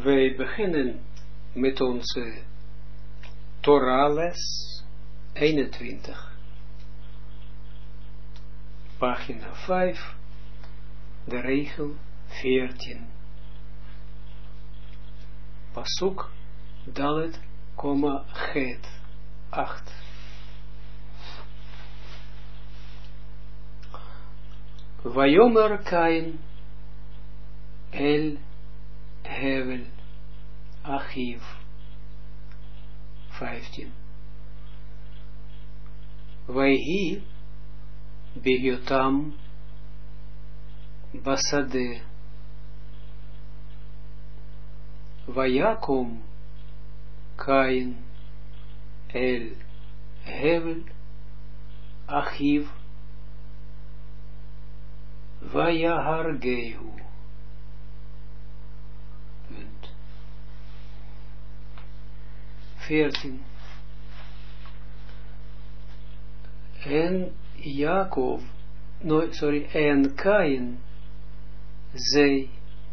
Wij beginnen met onze Torah-les 21. Pagina 5, de regel 14. Pasuk Dalet, Het 8. Vayomer Kain El Hevel Achiv 15. Vayhi Bihyotam Basade Vayakum Kain El Hevel Achiv Vayahargehu. 14. En Jacob, en Kain zei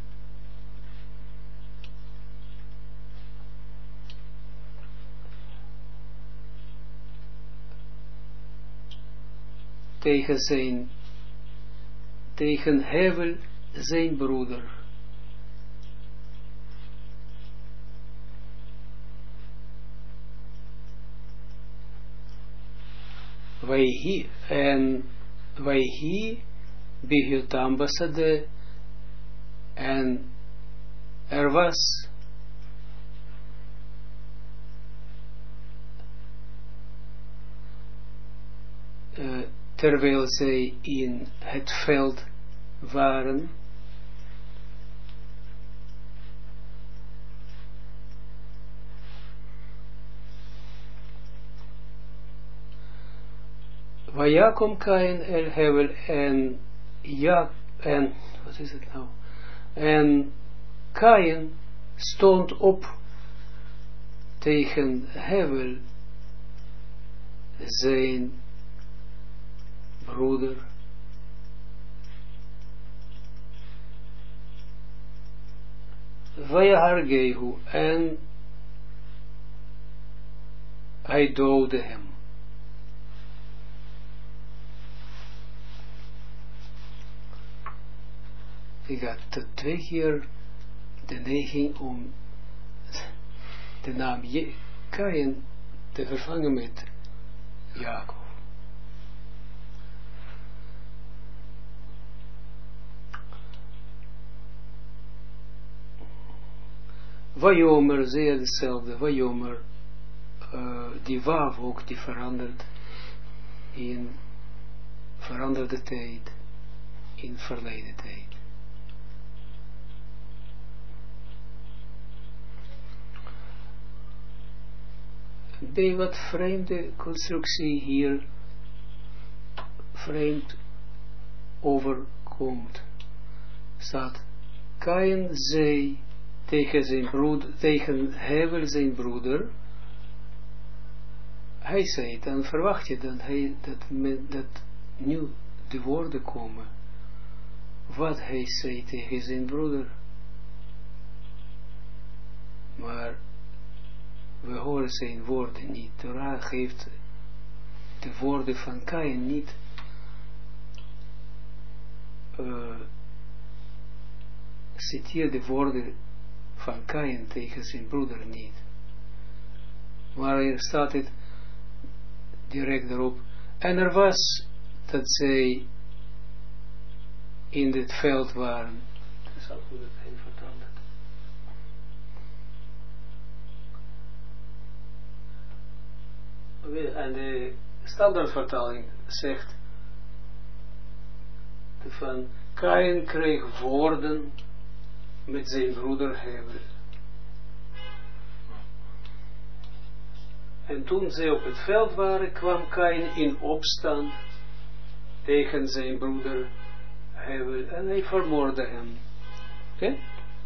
tegen Hevel zijn broeder. Vayhi Bihyotam Basade, en er was terwijl zij in het veld waren, Vayakom Kain El Hevel en wat is het nou? En Kain stond op tegen Hevel, zijn broeder. Vayahargehu, en hij doodde hem. Ik had 2 keer de neiging om de naam Kain te vervangen met Jacob. Vayomer, zeer hetzelfde. Vayomer, die wav ook, die verandert in veranderde tijd, in verleden tijd. Bij wat vreemde constructie hier vreemd overkomt, staat Kain zei tegen zijn broeder, tegen Hevel zijn broeder, hij zei, dan verwacht je dat nu de woorden komen, wat hij zei tegen zijn broeder, maar we horen zijn woorden niet. Torah geeft de woorden van Kain niet citeer de woorden van Kain tegen zijn broeder niet. Maar er staat het direct erop. En er was dat zij in het veld waren. Dat is al goed dat hij vertelde. En de standaardvertaling zegt van Kain kreeg woorden met zijn broeder Hevel. En toen zij op het veld waren, kwam Kain in opstand tegen zijn broeder Hevel en hij vermoordde hem. Okay?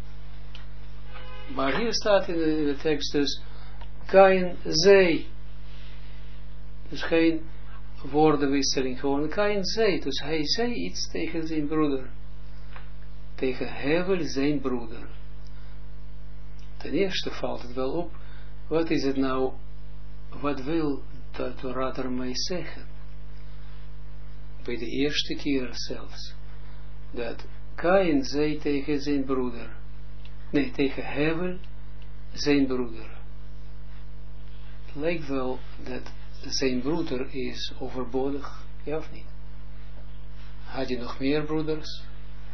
Maar hier staat in de tekst dus Kain zei, dus geen woordenwisseling, gewoon Kain zei, dus hij zei iets tegen zijn broeder, tegen Hevel zijn broeder. ten eerste valt het wel op, wat is het nou, wat wil de Torah ermee zeggen? Bij de eerste keer zelfs, dat Kain zei tegen zijn broeder, nee, tegen Hevel, zijn broeder. Het lijkt wel dat zijn broeder is overbodig, ja of niet? Had hij nog meer broeders?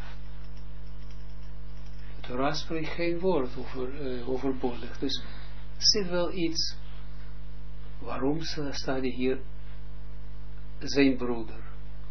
De Torah spreekt geen woord over overbodig. Dus er zit wel iets. Waarom staat hij hier zijn broeder?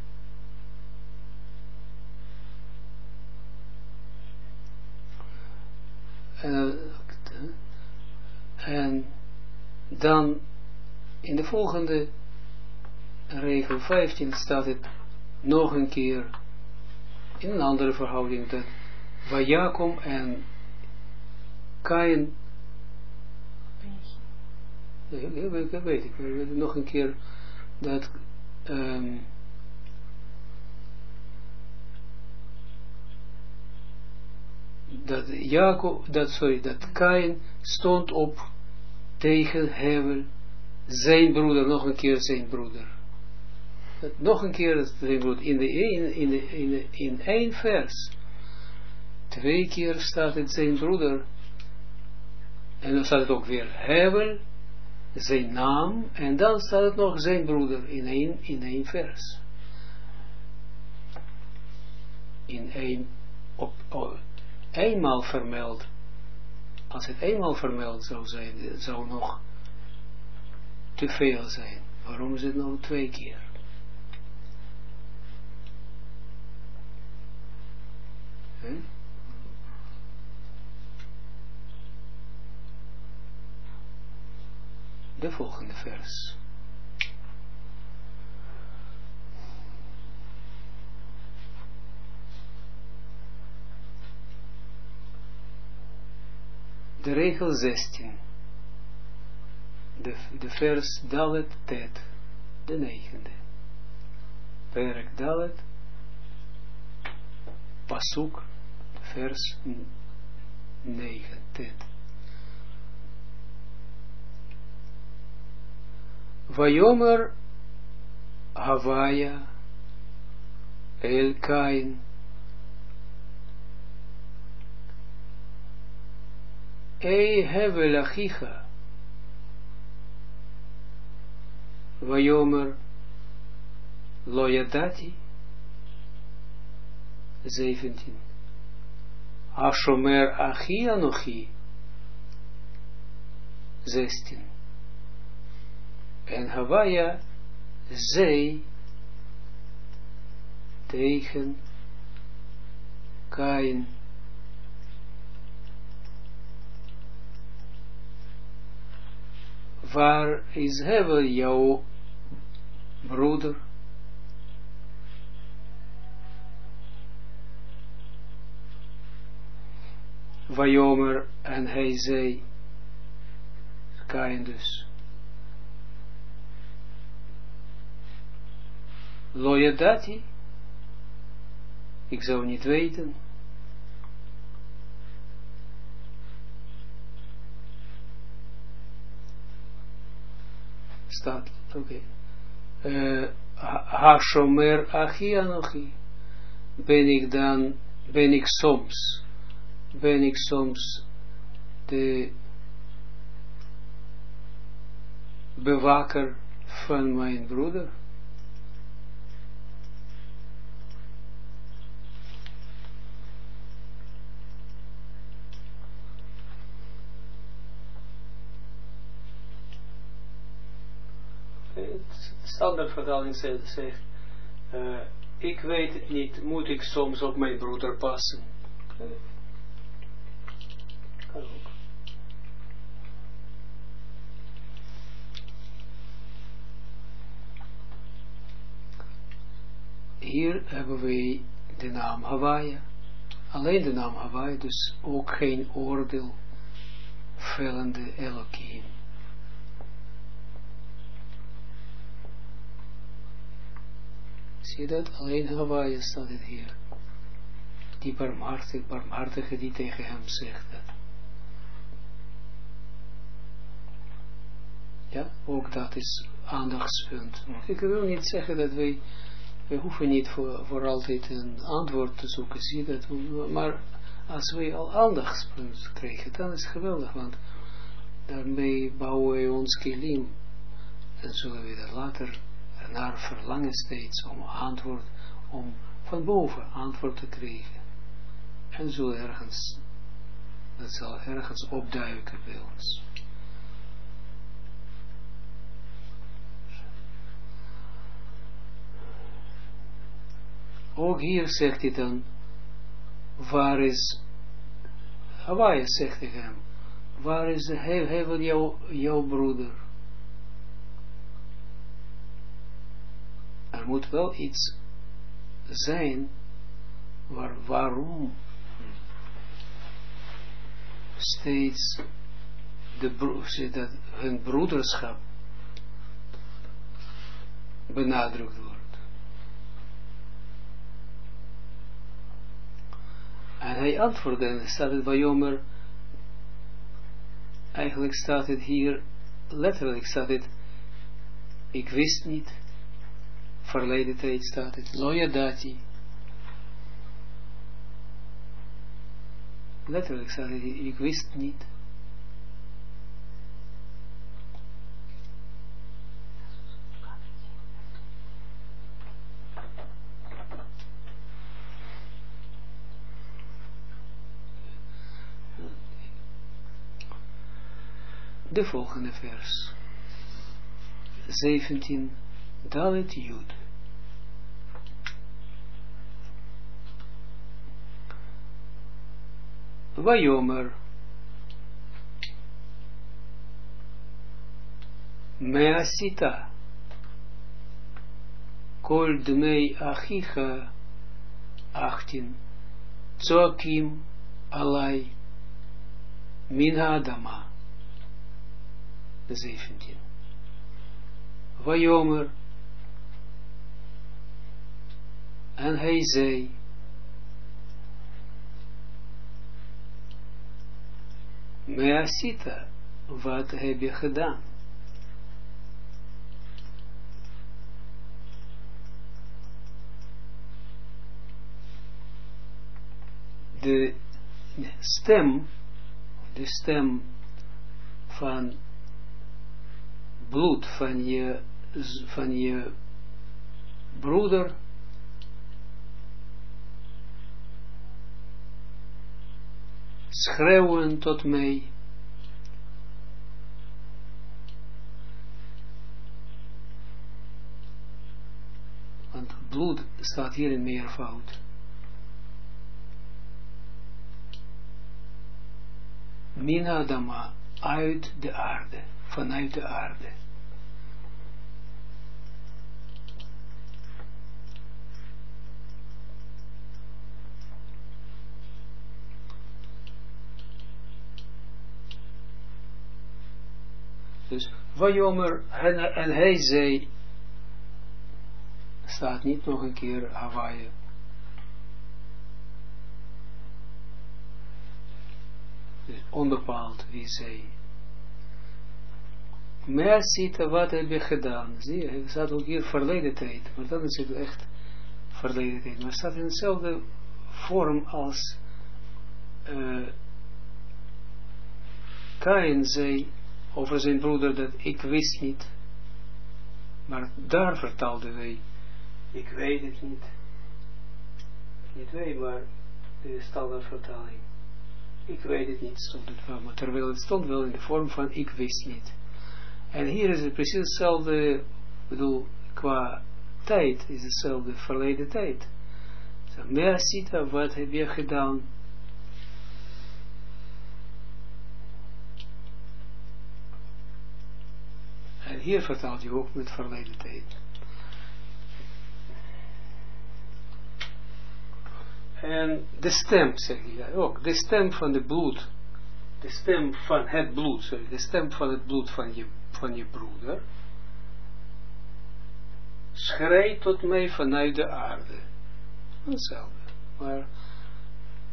En dan in de volgende regel 15 staat het nog een keer in een andere verhouding dat Vajakom en Kain, dat weet ik, nog een keer dat dat Kain stond op tegen Hevel, zijn broeder, nog een keer zijn broeder. Nog een keer zijn broeder, in één vers. 2 keer staat het zijn broeder, en dan staat het ook weer Hevel, zijn naam, en dan staat het nog zijn broeder, in één vers. Eenmaal vermeld. Als het eenmaal vermeld zou zijn, het zou nog te veel zijn. Waarom is het nou 2 keer? De volgende vers. De regel 16. De vers Dalet Tet. De 9e. Perek Dalet. Pasuk. Vers 9. Tet. Vayomer Havaya El Kain Ei Hevel Achicha Vayomer Lo Yadati 17 Ashomer Achi Anochi 16 En Havaya zei tegen Kain, waar is Hevel jouw broeder? Vayomer, en hij zei, Kain dus, Lo yadati, ik zou niet weten. Staat, oké. Ha-shomer achi anochi. Ben ik soms de bewaker van mijn broeder? Standaard vertaling zegt, ik weet het niet, moet ik soms op mijn broeder passen? Kan ook. Hier hebben wij de naam Havaya, alleen de naam Havaya, dus ook geen oordeel vellende Elohim. Zie je dat? Alleen Havaya staat het hier. Die barmhartige die tegen hem zegt dat. Ja, ook dat is aandachtspunt. Ik wil niet zeggen dat wij hoeven niet voor altijd een antwoord te zoeken, zie dat, maar als wij al aandachtspunt krijgen, dan is het geweldig, want daarmee bouwen wij ons kilim en zullen we er later naar verlangen steeds om antwoord, om van boven antwoord te krijgen. En zo ergens, dat zal ergens opduiken bij ons. Ook hier zegt hij dan, waar is, Hawaii zegt tegen hem, waar is de hevel jouw broeder? Er moet wel iets zijn, waarom steeds dat hun broederschap benadrukt wordt. En hij antwoordde, en staat het bij Jomer, eigenlijk staat het hier, letterlijk staat het, ik wist niet, verleden tijd staat het, loyadati. Letterlijk staat het, ik wist niet. De volgende vers. 17. Dalet Jud. Vayomer. Measita. Kol dmei achicha. 18. Tzoakim alai. Min Adama. 17. Vayomer. En hij zei, Measita, wat heb je gedaan? De stem van bloed van je broeder schreeuwen tot mij, want bloed staat hier in meervoud. Min Adama, uit de aarde, vanuit de aarde. Dus, Vayomer, en hij zei, staat niet nog een keer Hawaii. Dus onbepaald wie zei. Measita, wat heb je gedaan? Zie je, het staat ook hier verleden tijd, maar dan is het echt verleden tijd. Maar het staat in dezelfde vorm als Kain zei over zijn broeder dat ik wist niet. Maar daar vertaalden wij, ik weet het niet. Niet wij, maar de standaardvertaling. Ik weet het niet, stond het wel, maar terwijl het stond wel in de vorm van ik wist niet. En hier is het precies hetzelfde, ik bedoel, qua tijd is hetzelfde verleden tijd. So, Measita, wat heb je gedaan? En hier vertaalt hij ook met verleden tijd. En de stem, zeg je ook, de stem van de bloed, de stem van het bloed, sorry, de stem van het bloed van je broeder, schreeuwt tot mij vanuit de aarde. Hetzelfde, maar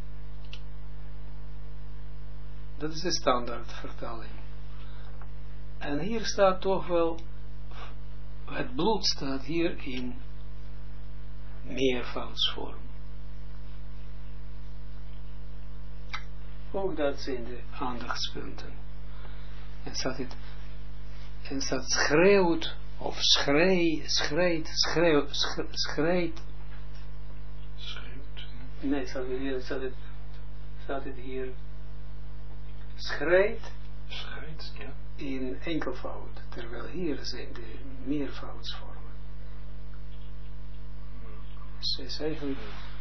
dat is de standaard vertaling. En hier staat toch wel, het bloed staat hier in meervoudsvorm. Ook dat zijn de aandachtspunten. En staat schreeuwt, of schreeuwt. Nee, staat het hier, schreeuwt, ja. In enkelvoud, terwijl hier zijn de meervoudsvormen. Dus het is eigenlijk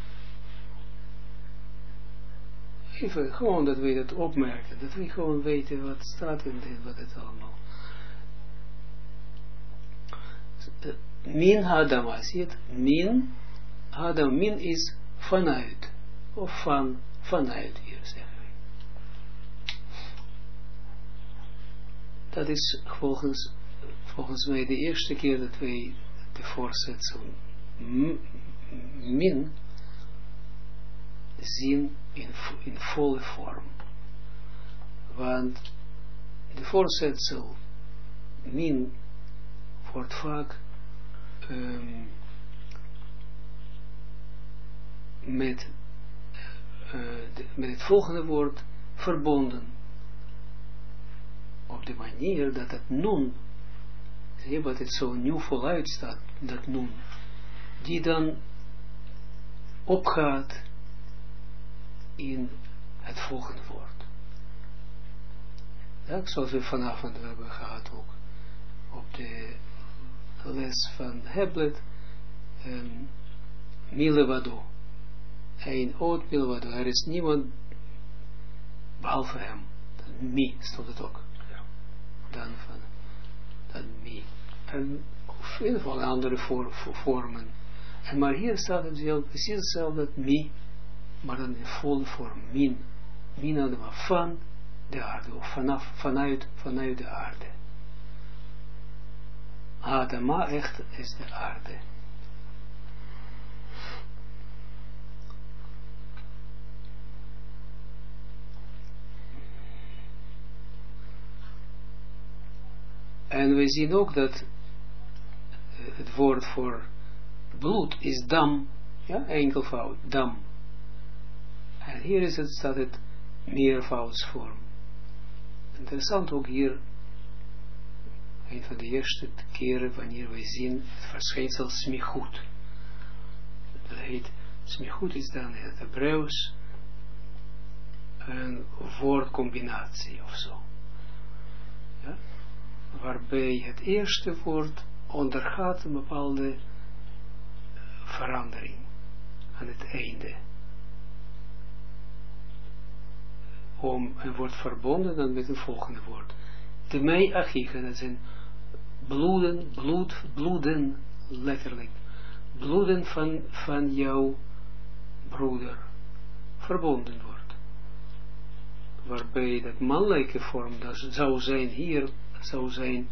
even gewoon dat we dat opmerken, dat we gewoon weten wat staat en wat het allemaal. Min Hadam, zie het? Min Hadam, min is vanuit, of vanuit hier zeggen we. Dat is volgens mij de eerste keer dat wij de voorzetsel min zien in volle vorm. Want de voorzetsel min wordt vaak met het volgende woord verbonden. Op de manier dat het nun, zie je wat het zo nieuw voluit staat, dat nun, die dan opgaat in het volgende woord. Ja, zoals we vanavond hebben gehad ook op de les van Heblet, Milevado. Een oud Milevado. Er is niemand behalve hem. Mi stond het ook. Ja. Dan mi. En of in ieder geval andere vormen. En maar hier staat het precies hetzelfde, mi, maar dan in volle vorm. Min. Min aan de van de aarde. Of vanuit de aarde. Adama echt is de aarde. En we zien ook dat het woord voor bloed is dam, ja, enkelvoud, dam. En hier staat het meervoudsvorm. Interessant ook hier, een van de eerste keren wanneer wij zien het verschijnsel smichut. Dat heet, smichut is dan in het Hebreeuws een woordcombinatie of zo. Ja? Waarbij het eerste woord ondergaat een bepaalde verandering aan het einde. En wordt verbonden dan met een volgende woord. De mei achicha, dat zijn bloeden, letterlijk. Bloeden van jouw broeder verbonden wordt. Waarbij dat mannelijke vorm, dat zou zijn hier, zou zijn,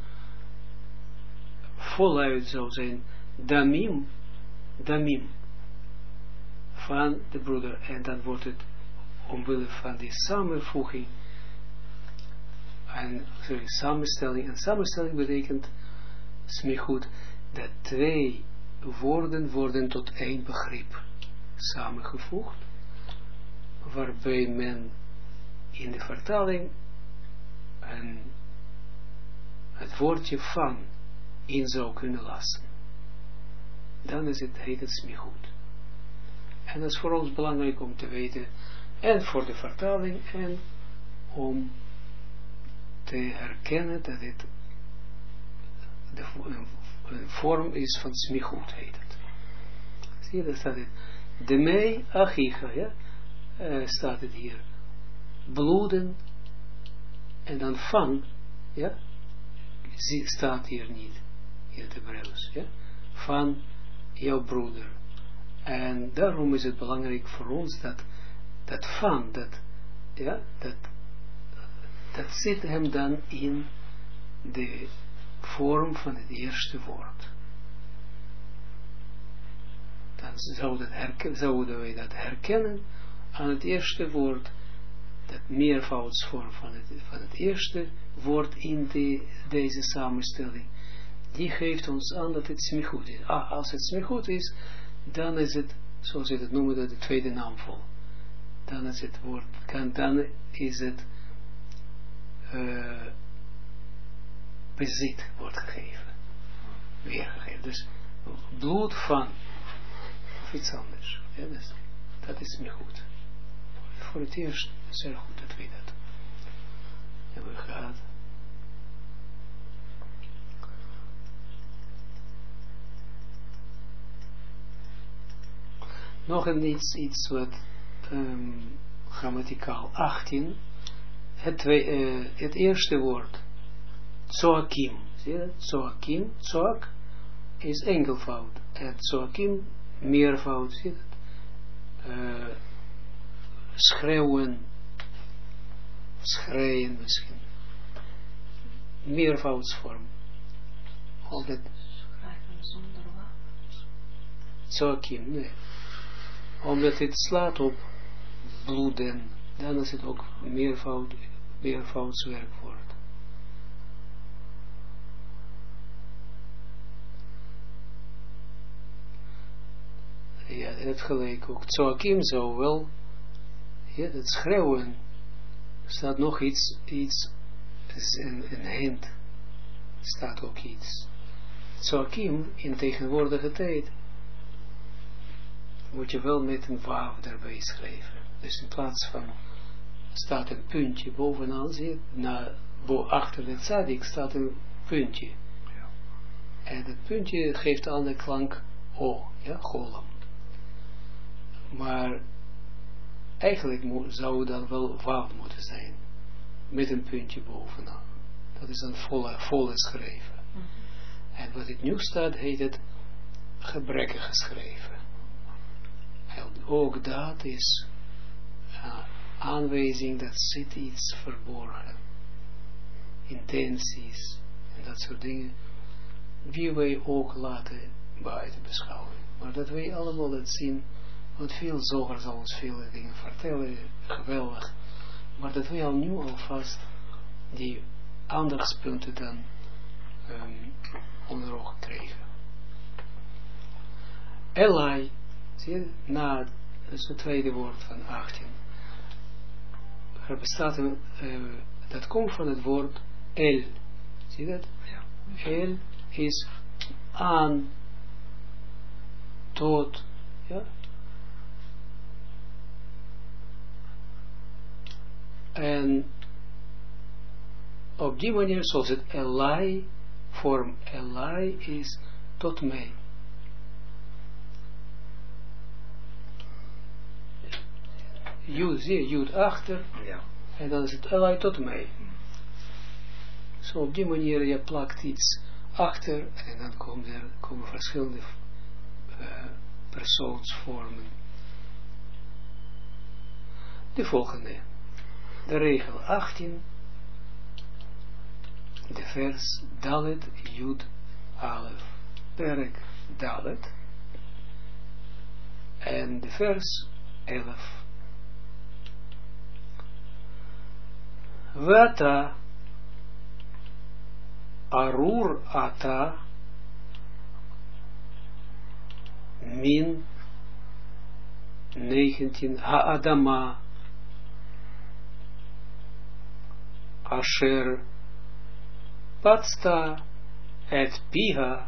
voluit zou zijn, damim, van de broeder. En dan wordt het omwille van die samenvoeging, en samenstelling. En samenstelling betekent, smichut, dat twee woorden worden tot één begrip samengevoegd, waarbij men in de vertaling het woordje van in zou kunnen lassen. Dan is het, heet het smichut. En dat is voor ons belangrijk om te weten, en voor de vertaling, en om te herkennen dat het een vorm is van smichut, heet het. Zie je, daar staat het. De mei achicha, ja, staat het hier. Bloeden, en dan van, ja, staat hier niet, in het Hebreeuws, ja, van jouw broeder. En daarom is het belangrijk voor ons dat van, dat zit hem dan in de vorm van het eerste woord. Dan zouden wij dat herkennen aan het eerste woord, dat meervoudsvorm van het eerste woord in deze samenstelling, die geeft ons aan dat het smichut is. Als het smichut is, dan is het, zoals je het noemt, de tweede naamvol. Dan is het woord, dan is het bezit wordt gegeven. Weergegeven. Dus bloed van, of iets anders. Ja, dus, dat is smichut. Voor het eerst zeer goed dat we dat hebben gehad. Nog iets wat grammaticaal 18. Het eerste woord. Tzoakim. Zie je dat? Tzoakim. Tzoak is enkelvoud. En tzoakim meervoud. Zie je dat? Schreeuwen. Schreeuwen misschien. Meervoudsvorm. Altijd. Schrijven zonder wat? Tzoakim, nee. Omdat het slaat op bloeden, dan is het ook meervoudswerkwoord. Ja, het gelijk ook. Tzoakim zou wel, ja, het schreeuwen, staat nog iets een hint, staat ook iets. Tzoakim in tegenwoordige tijd, moet je wel met een waaf erbij schrijven. Dus in plaats van, staat een puntje bovenaan, zie je, achter de tzadik staat een puntje. Ja. En het puntje geeft aan de klank O, ja, golam. Maar eigenlijk zou dan wel waaf moeten zijn. Met een puntje bovenaan. Dat is een volle schrijven. Mm-hmm. En wat het nu staat, heet het gebrekkig geschreven. En ook dat is aanwijzing dat zit iets verborgen. Intenties en dat soort dingen. Die wij ook laten buiten beschouwen. Maar dat wij allemaal het zien. Want veel zoger zal ons vele dingen vertellen. Geweldig. Maar dat wij al nu alvast die aandachtspunten dan onder ogen krijgen. Elai. Zie je, dat is het tweede woord van 18. Er bestaat dat komt van het woord el. Zie je dat? Ja. El is aan, tot, ja. En op die manier, zoals het elai, vorm elai is tot mij. Jud, zie je, Jud achter, ja. En dan is het elai tot mij. Zo op die manier, je plakt iets achter, en dan komen verschillende persoonsvormen. De volgende, de regel 18, de vers Dalet, Jud, Alef, perk Dalet, en de vers 11. Vata arur ata min 19 haadama asher patsta et piha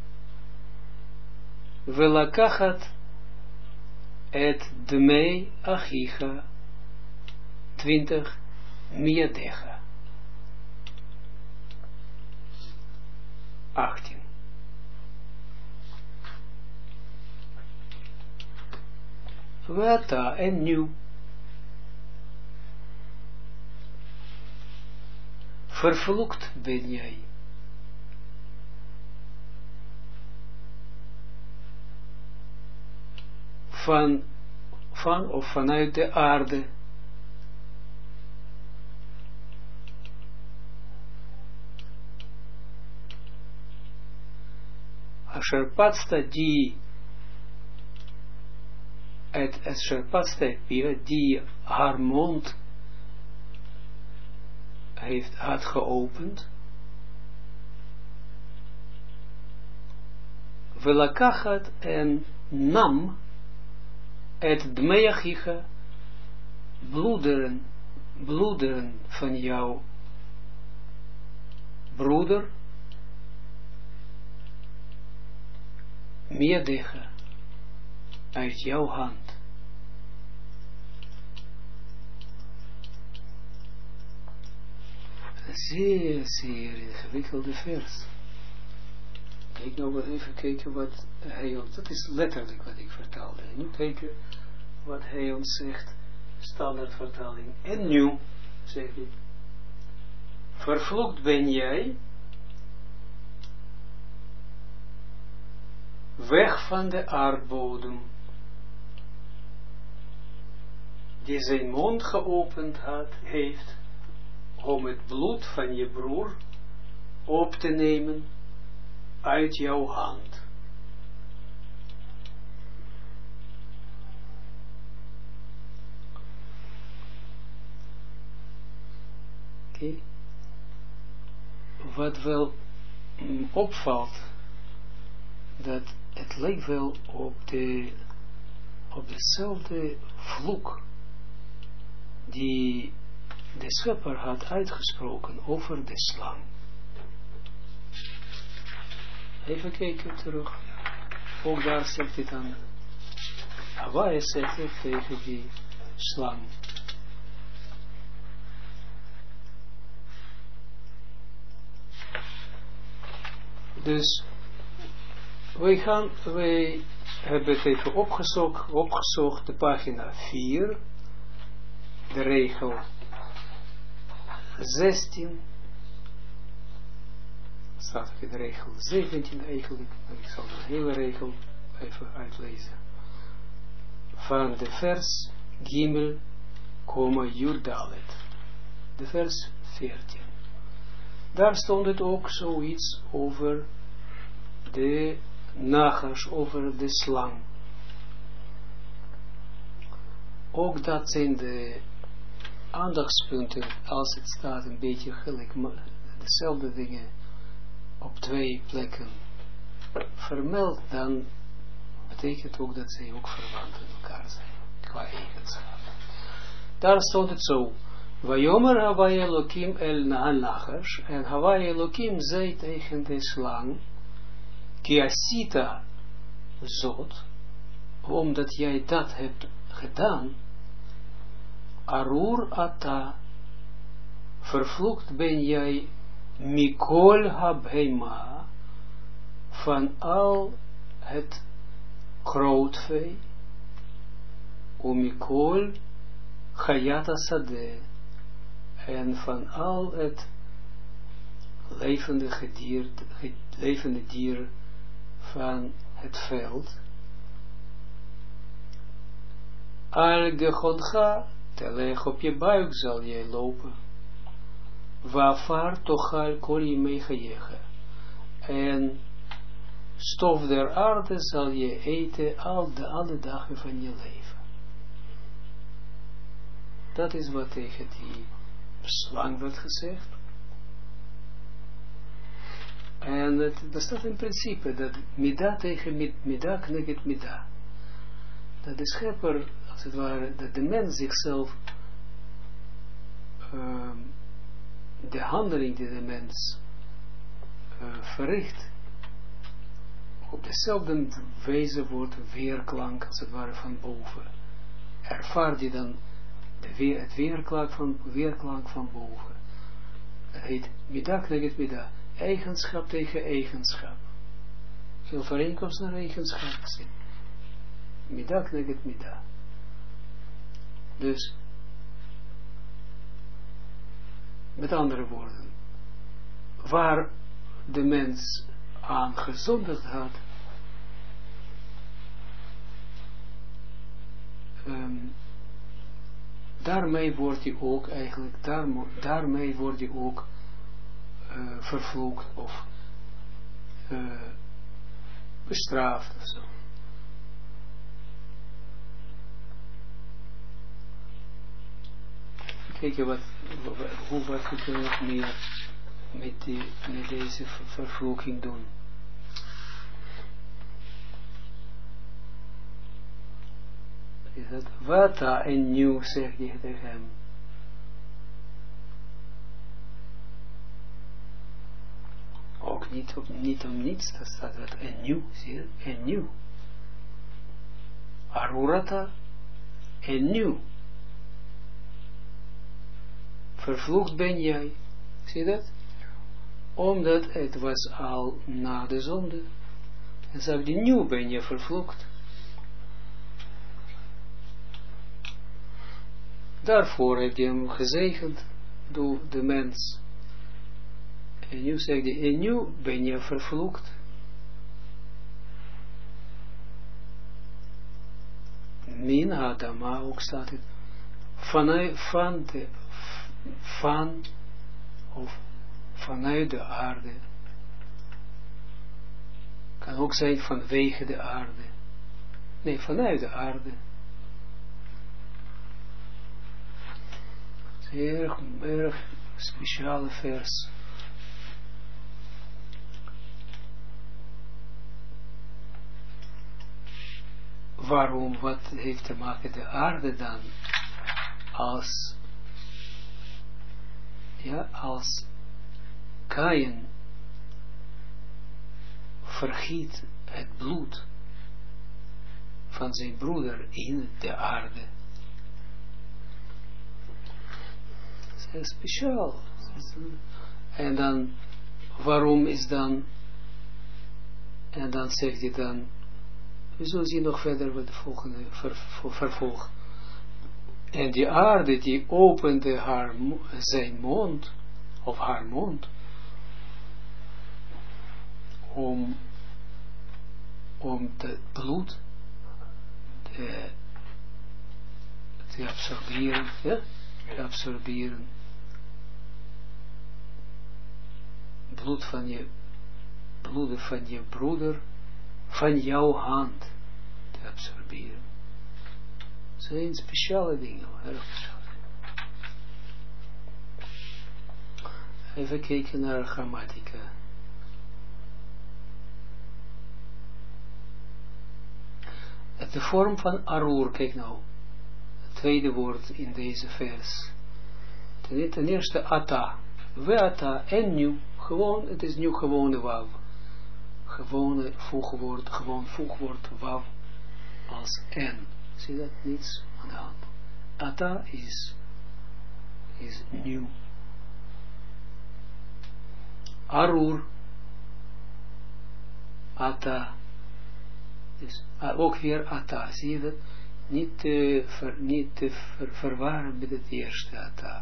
velakachat et dmei achicha 20 Miadecha 18. Wata en nu vervloekt ben jij van of vanuit de aarde Asherpatsta die het Asherpatsta die haar mond had geopend, velakachat en nam het dmeachicha, bloederen van jouw broeder, miadecha, uit jouw hand. Een zeer, zeer ingewikkelde vers. Ik nog even kijken wat hij ons, dat is letterlijk wat ik vertaalde. Nu kijken wat hij ons zegt, standaardvertaling. En nu, zegt hij, vervloekt ben jij, weg van de aardbodem, die zijn mond geopend heeft, om het bloed van je broer op te nemen uit jouw hand. Oké. Wat wel opvalt, dat het lijkt wel op dezelfde vloek die de schepper had uitgesproken over de slang. Even kijken terug. Ook daar zegt hij dan, Hawaii zegt het tegen die slang. Dus wij hebben het even opgezocht de pagina 4, de regel 16, staat ook in de regel 17 eigenlijk, ik zal de hele regel even uitlezen, van de vers Gimel, Jurdalet, de vers 14. Daar stond het ook zoiets over de nagas, over de slang. Ook dat zijn de aandachtspunten, als het staat een beetje gelijk, dezelfde dingen op twee plekken vermeld, dan betekent ook dat zij ook verwant in elkaar zijn, qua eigenschappen. Daar stond het zo, Vayomer Hawaii Elohim el Nachash, en Hawaii Elohim zei tegen de slang, Ki asita zot, omdat jij dat hebt gedaan, Arur ata, vervloekt ben jij, Mikol habhema, van al het grootvee, Mikol chayata sade, en van al het levende dier van het veld. Al gechodcha, teleg op je buik zal jij lopen. Wafar tochal kol yemei chayecha. En stof der aarde zal je eten alle dagen van je leven. Dat is wat tegen die slang werd gezegd. En het bestaat in principe dat mida tegen mida knegt mida. Dat de schepper, als het ware, dat de mens zichzelf, de handeling die de mens verricht, op dezelfde wijze wordt weerklank, als het ware, van boven. Ervaart je dan het weerklank van boven. Het heet mida knegt mida. Eigenschap tegen eigenschap. Veel overeenkomst naar eigenschap zin. Mida knegt mida. Dus, met andere woorden, waar de mens aan gezondigd had, daarmee wordt hij ook eigenlijk, daarmee wordt hij ook vervloekt of bestraft of zo. kijken wat we kunnen nog meer met deze vervloeking doen. Is dat wat en nieuw, zegt hij tegen hem. Ook niet om niets, dat staat wat en nieuw, zie je, en nieuw. Arurata, en nieuw. Vervloekt ben jij, zie je dat? Omdat het was al na de zonde. En zei die nieuw ben je vervloekt. Daarvoor heeft hij hem gezegend door de mens. En nu zegt hij, en nu ben je vervloekt. Min Adama ook staat het. Vanuit de aarde. Kan ook zijn vanwege de aarde. Nee, vanuit de aarde. Erg speciale vers. Waarom, wat heeft te maken de aarde dan als Kaïn vergiet het bloed van zijn broeder in de aarde. Dat is speciaal. En dan, waarom is dan, en dan zegt hij dan, we zullen zien nog verder wat de volgende vervolg. En die aarde die opende zijn mond, of haar mond, om het bloed te absorberen, ja? Te absorberen. Bloeden van je broeder, van jouw hand te absorberen. Dat zijn speciale dingen, erg speciale. Even kijken naar grammatica. De vorm van arur, kijk nou. Het tweede woord in deze vers. Ten eerste ata. We ata en nu. Gewoon, het is nu gewone wav. Gewone voegwoord, gewoon voegwoord wav als en. Zie dat? Niets aan de hand. Ata is nieuw. Arur. Ata. Dus ook weer ata. Zie je dat? Niet te verwarren met het eerste ata.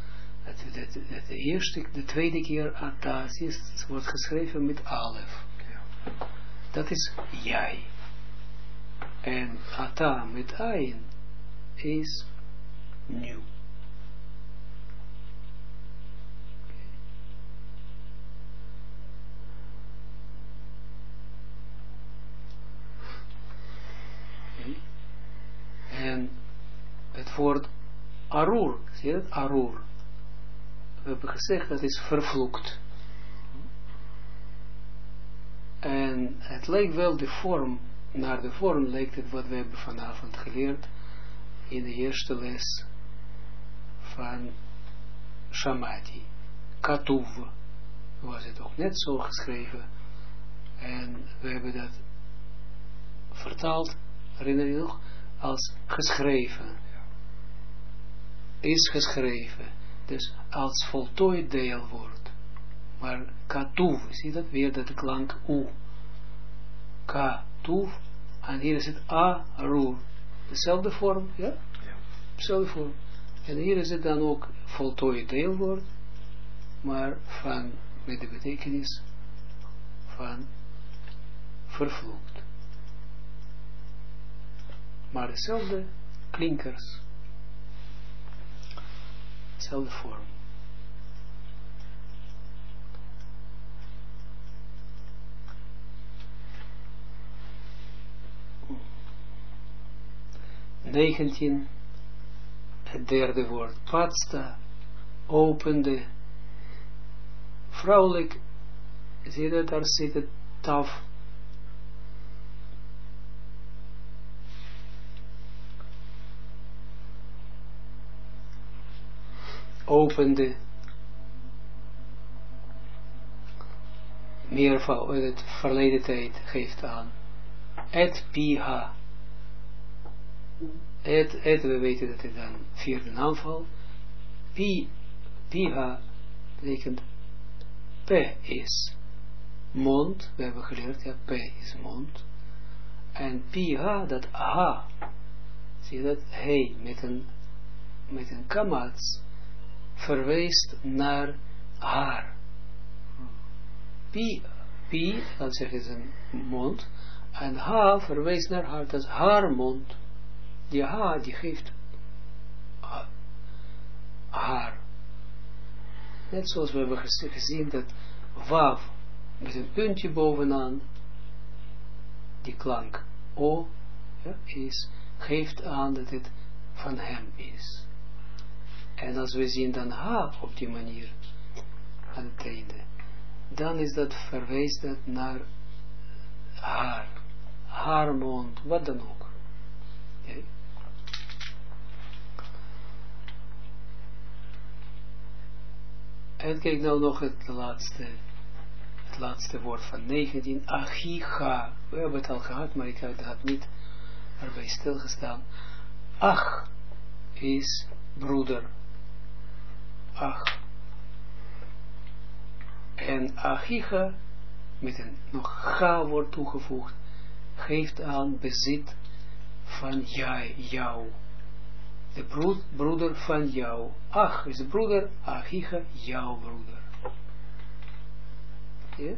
De tweede keer ata wordt geschreven met alef. Dat is jij. En ata met ayin is nieuw. En het woord arur, zie je het? Arur. We hebben gezegd dat is vervloekt. En het lijkt wel de vorm, naar de vorm lijkt het wat we hebben vanavond geleerd in de eerste les van Shamati. Katuv was het ook net zo geschreven. En we hebben dat vertaald, herinner je nog, als geschreven. Is geschreven. Dus als voltooid deelwoord. Maar katuv, zie je dat? Weer dat klank u. Katuv. En hier is het arur. Dezelfde vorm, ja? Ja. Dezelfde vorm. En hier is het dan ook voltooid deelwoord. Maar met de betekenis van vervloekt. Maar dezelfde klinkers. Dezelfde vorm. het derde woord, patsta, opende, vrouwelijk, zie je dat, daar zit het taf, opende, meervoud, het verleden tijd geeft aan, et piha, we weten dat het dan vierde naamval, piha betekent p is mond, we hebben geleerd, ja, p is mond, en piha, dat ha, zie je dat, he, met een kamats, verwijst naar haar. Pi, dan zeggen ze mond, en ha verwijst naar haar, dat is haar mond. Die ha, die geeft haar. Net zoals we hebben gezien dat wav met een puntje bovenaan, die klank o, ja, geeft aan dat het van hem is. En als we zien dan ha op die manier aan het einde, dan is dat, verwijst dat naar haar mond, wat dan ook. Okay. En kijk nou nog het laatste woord van 19, achicha. We hebben het al gehad, maar ik had niet erbij stilgestaan. Ach is broeder. Ach. En achicha, met een nog ga wordt toegevoegd, geeft aan bezit van jou. De broeder van jou. Ach is broeder, achicha, jouw broeder. Ja?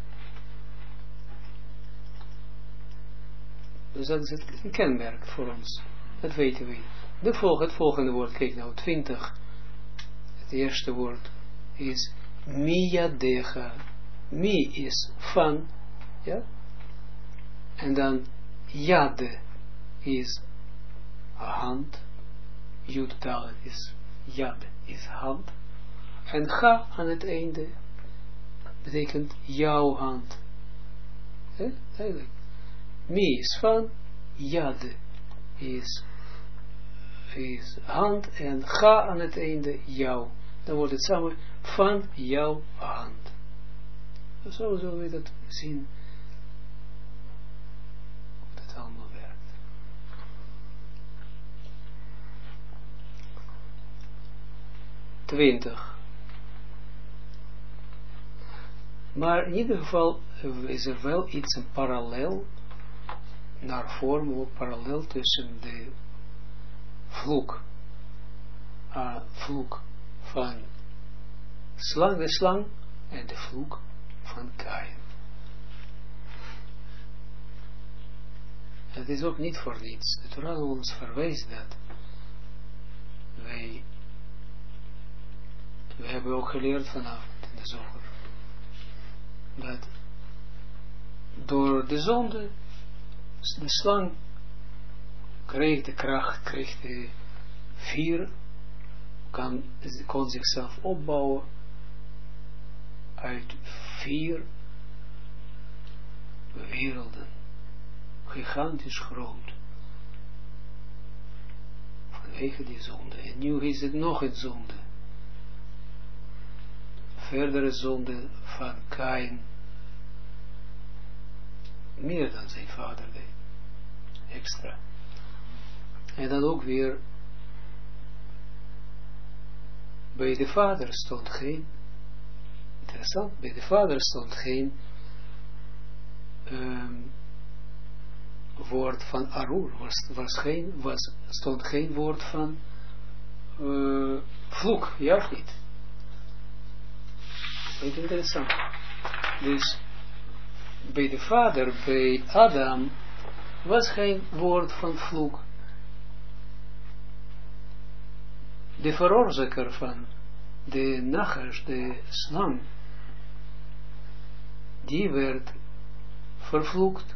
Dus dat is een kenmerk voor ons. Dat weten we. Het volgende woord, kijk nou, 20. Het eerste woord is miyadecha. Mi is van, ja. En dan yade is hand. Yud-dalet is yad, is hand. En ga aan het einde betekent jouw hand. Eigenlijk. Mi is van, yad is hand en ga aan het einde jou. Dan wordt het samen van jouw hand. Zo zullen we dat zien. Hoe dat allemaal werkt. Maar in ieder geval is er wel iets, een parallel naar vorm, ook parallel tussen de vloek van de slang en de vloek van Kain. Het is ook niet voor niets. De Torah ons verwijst dat we hebben ook geleerd vanavond in de zoger dat door de zonde de slang kreeg de kracht, kreeg de vuur, kon zichzelf opbouwen uit 4 werelden, gigantisch groot, vanwege die zonde. En nu is het nog een zonde, verdere zonde van Kain, meer dan zijn vader deed, extra. En dan ook weer, bij de vader stond geen, interessant, bij de vader stond geen woord van Arur, stond geen woord van vloek, ja of niet? Dat is interessant. Dus bij de vader, bij Adam, was geen woord van vloek. De veroorzaker van de nachash, de slang, die werd vervloekt.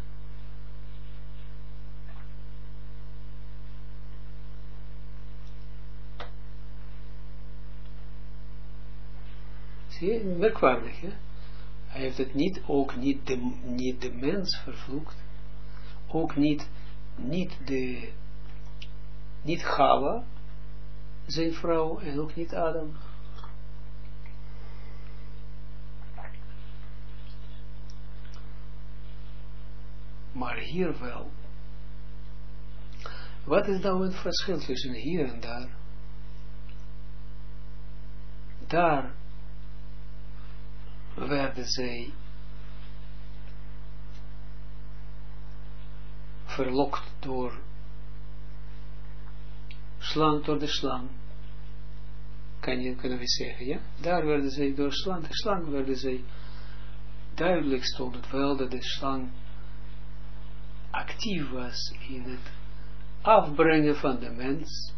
Zie je, merkwaardig, hè? Hij heeft het niet, ook niet de mens vervloekt, ook niet Chava, zijn vrouw, en ook niet Adam. Maar hier wel. Wat is nou het verschil tussen hier en daar? Daar werden zij verlokt door de slang. Kunnen we zeggen, ja? Daar werden zij door de slang werden zij, duidelijk stond het wel dat de slang actief was in het afbrengen van de mens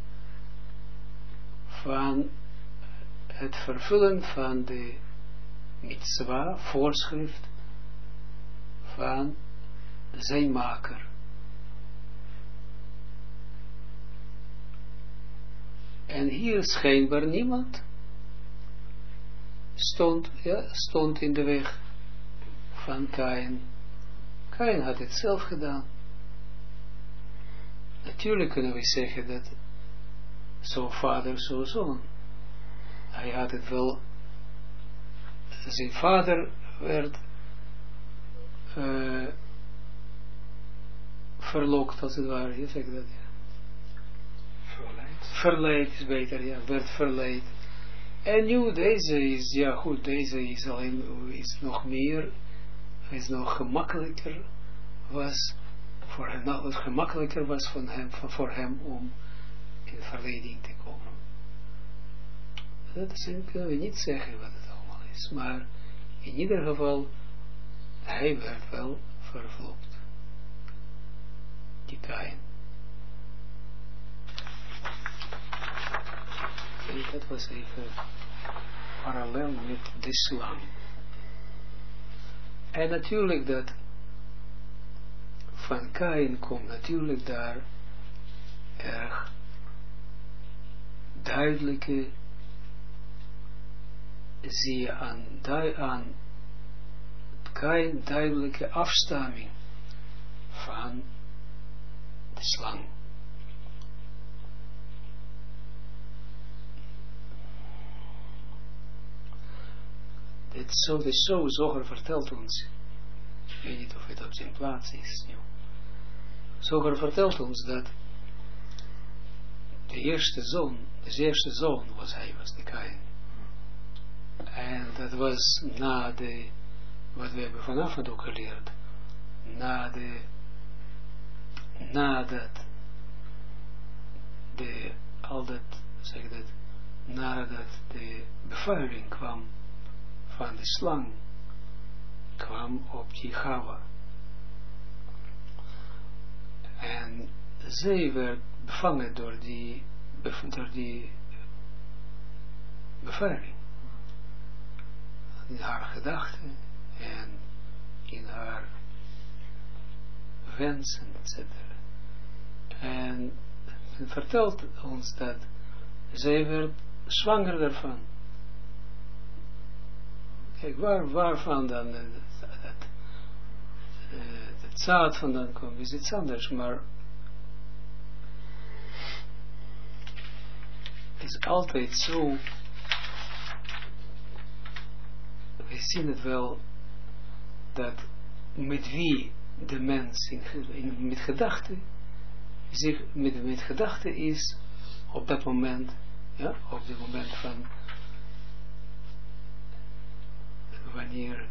van het vervullen van de mitzwa, voorschrift van zijn maker. En hier schijnbaar niemand stond in de weg van Kain. Kain had het zelf gedaan. Natuurlijk kunnen we zeggen dat zo vader, zo zoon. Hij had het wel, zijn vader werd verlokt als het ware, je zegt dat, ja. Verleid is beter, ja, werd verleid. En nu deze is, ja goed, deze is alleen, is nog meer, is nog gemakkelijker, was voor hem, nou, het gemakkelijker was voor hem om in verleiding te komen. Dat kunnen we niet zeggen wat het allemaal is, maar in ieder geval, hij werd wel vervloekt. Die Kain. En dat was even parallel met de slang. En natuurlijk dat van Kain komt natuurlijk daar erg duidelijke, zie je aan Kain duidelijke afstamming van de slang. Het zo Zoger vertelt ons, ik weet niet of het op zijn plaats is nu. Zoger vertelt ons dat de eerste zoon was de Kain. En dat was na wat we hebben vanavond ook geleerd, nadat de bevuiling kwam van de slang, kwam op die Chava. En zij werd bevangen door die bevuiling. In haar gedachten en in haar wensen, etc. En het vertelt ons dat zij werd zwanger daarvan. Kijk, waarvan dan het zaad vandaan komt, is iets anders, maar het is altijd zo, we zien het wel, dat met wie de mens met gedachten, zich met gedachten is, op dat moment, ja, op het moment van wanneer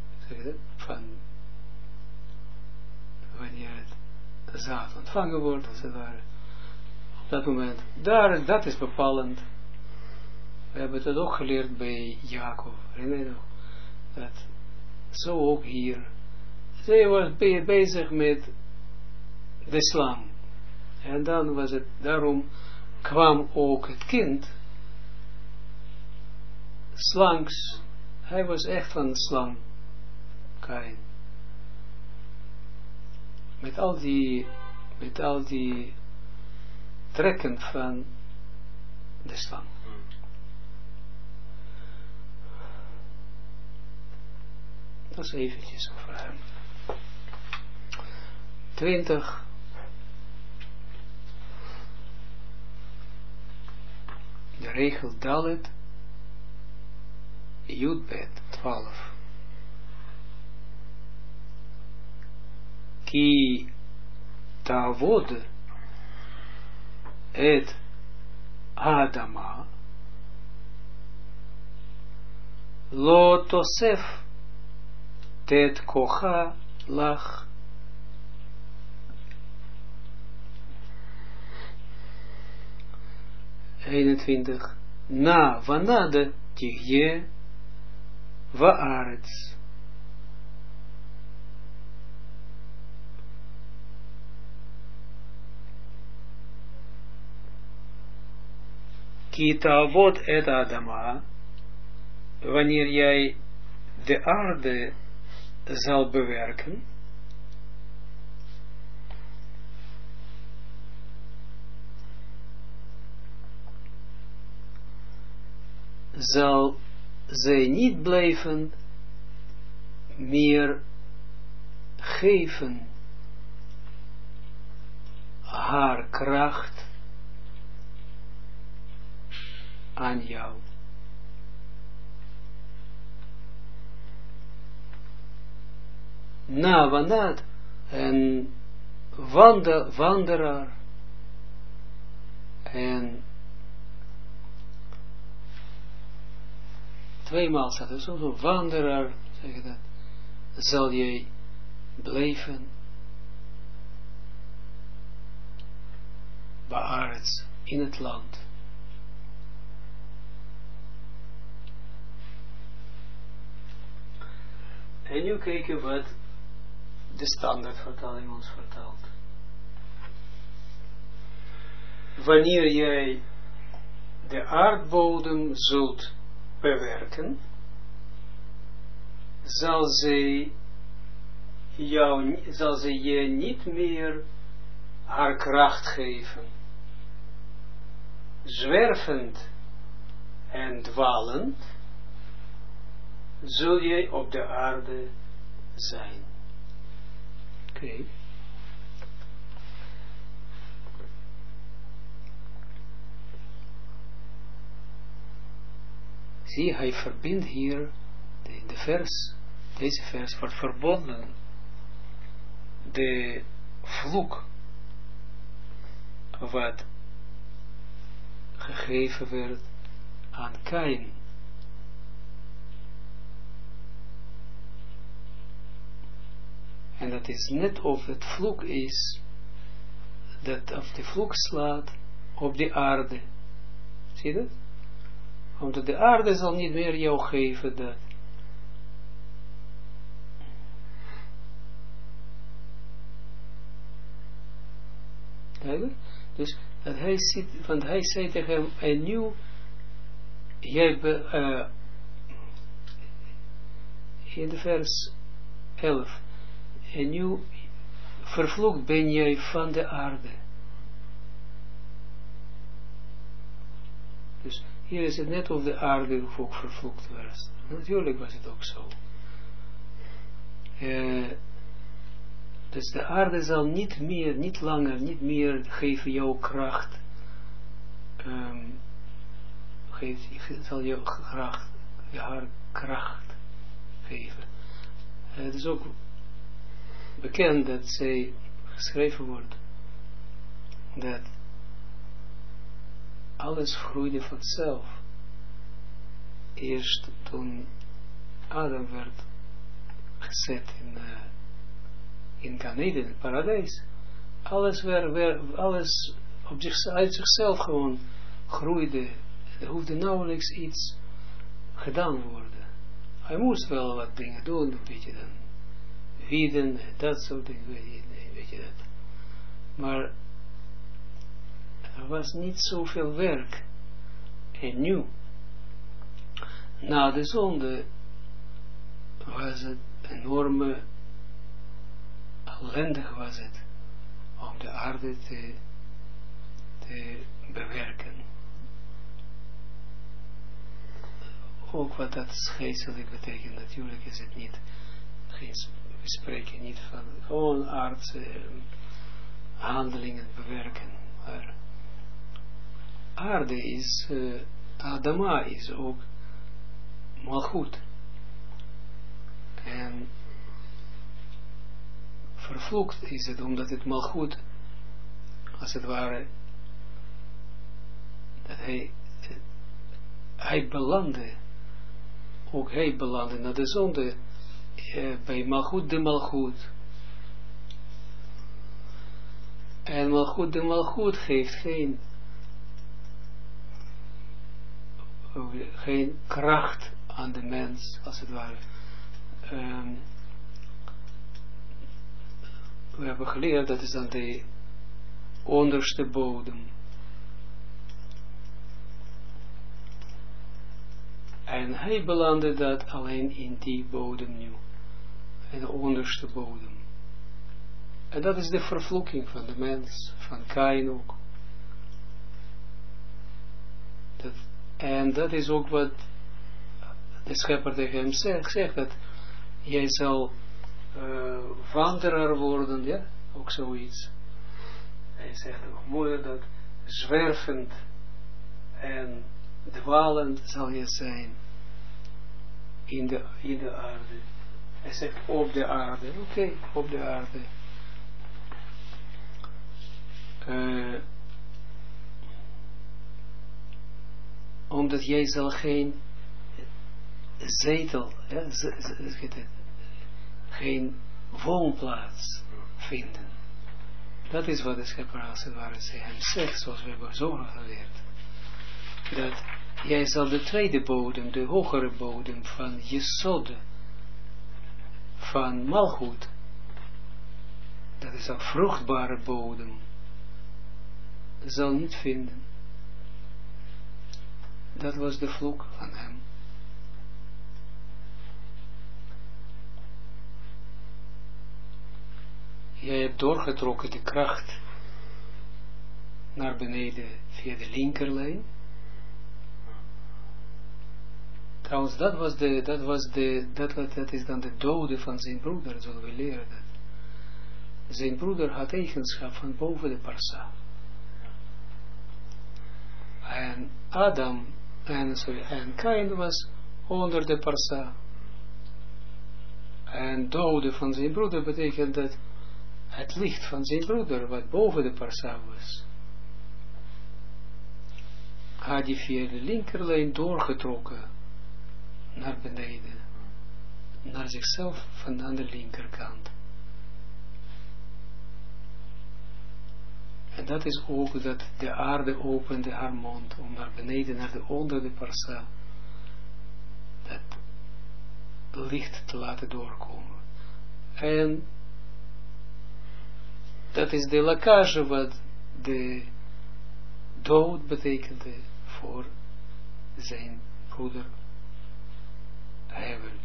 het zaad ontvangen wordt, als het ware. Op dat moment, dat is bepalend. We hebben het ook geleerd bij Jacob. Herinner je nog? Dat zo ook hier. Zij was bezig met de slang. En dan was het, daarom kwam ook het kind slangs. Hij was echt van de slang. Kain. Met al die trekken van de slang. Dat is eventjes over hem. 20. De regel Dalet, Judbet, 12. Ki tavod et Adama lo tosef tet kocha lach. Na vanade tigje vaaretz. Ki tavod et Adama, wanneer jij de aarde zal bewerken, zal zij niet blijven meer geven haar kracht aan jou. Na wanneer een wandelaar en tweemaal staat er zo'n wandelaar, zeg je dat, zal jij blijven beaards in het land. En nu kijken wat de standaardvertaling ons vertelt. Wanneer jij de aardbodem zult bewerken, zal ze je niet meer haar kracht geven. Zwervend en dwalend zul je op de aarde zijn. Oké. Zie, hij verbindt hier in de vers, deze vers wordt verbonden de vloek wat gegeven werd aan Kain. En dat is net of het vloek is, dat of de vloek slaat op de aarde. Zie je dat? Omdat de aarde zal niet meer jou geven dat. Dus dat hij ziet, want hij zei tegen hem, en nu, jij in de vers 11, en nu vervloekt ben jij van de aarde. Dus hier is het net of de aarde ook vervloekt was. Natuurlijk was het ook zo. Dus de aarde zal niet meer, niet langer, niet meer geven jou kracht. Zal jou haar kracht geven. Het is ook bekend dat zij geschreven wordt dat alles groeide vanzelf. Eerst toen Adam werd gezet in Gan Eden, in het paradijs. Alles uit zichzelf gewoon groeide. Er hoefde nauwelijks iets gedaan worden. Hij moest wel wat dingen doen, een beetje dan wieden, dat soort dingen, weet je dat. Maar er was niet zoveel werk. En nu, na de zonde, was het enorme ellendig was het om de aarde te bewerken. Ook wat dat geestelijk betekent, natuurlijk is het niet we spreken niet van gewoon aardse handelingen bewerken, maar aarde is, Adama is ook malgoed. En vervloekt is het, omdat het malgoed, als het ware, dat hij belandde, ook hij belandde naar de zonde, bij malgoed de malgoed. En malgoed de malgoed geeft geen kracht aan de mens, als het ware. We hebben geleerd, dat is dan de onderste bodem. En hij belandde dat alleen in die bodem nu. En de onderste bodem. En dat is de vervloeking van de mens, van Kain ook. En dat is ook wat de schepper tegen hem zegt, dat jij zal wandelaar worden, ja, ook zoiets. Hij zegt nog mooier dat zwervend en dwalend zal je zijn in de aarde. Hij zegt op de aarde, oké, op de aarde. Omdat jij zal geen zetel, ja, geen woonplaats vinden. Dat is wat de schepper als het ware hem zegt, zoals we hebben zo geleerd. Dat jij zal de tweede bodem, de hogere bodem van Jesod, van Malchut, dat is een vruchtbare bodem, zal niet vinden. Dat was de vloek van hem. Jij hebt doorgetrokken de kracht naar beneden via de linkerlijn. Trouwens, dat is dan de dode van zijn broeder, zullen we leren dat. Zijn broeder had eigenschap van boven de parsa. En en Kain was onder de parsa. En dode van zijn broeder betekent dat het licht van zijn broeder, wat boven de parsa was, had hij via de linkerlijn doorgetrokken naar beneden, naar zichzelf van aan de linkerkant. En dat is ook dat de aarde opende haar mond om naar beneden, naar de onder de parsa, dat licht te laten doorkomen. En dat is de lekkage wat de dood betekende voor zijn broeder Hevel.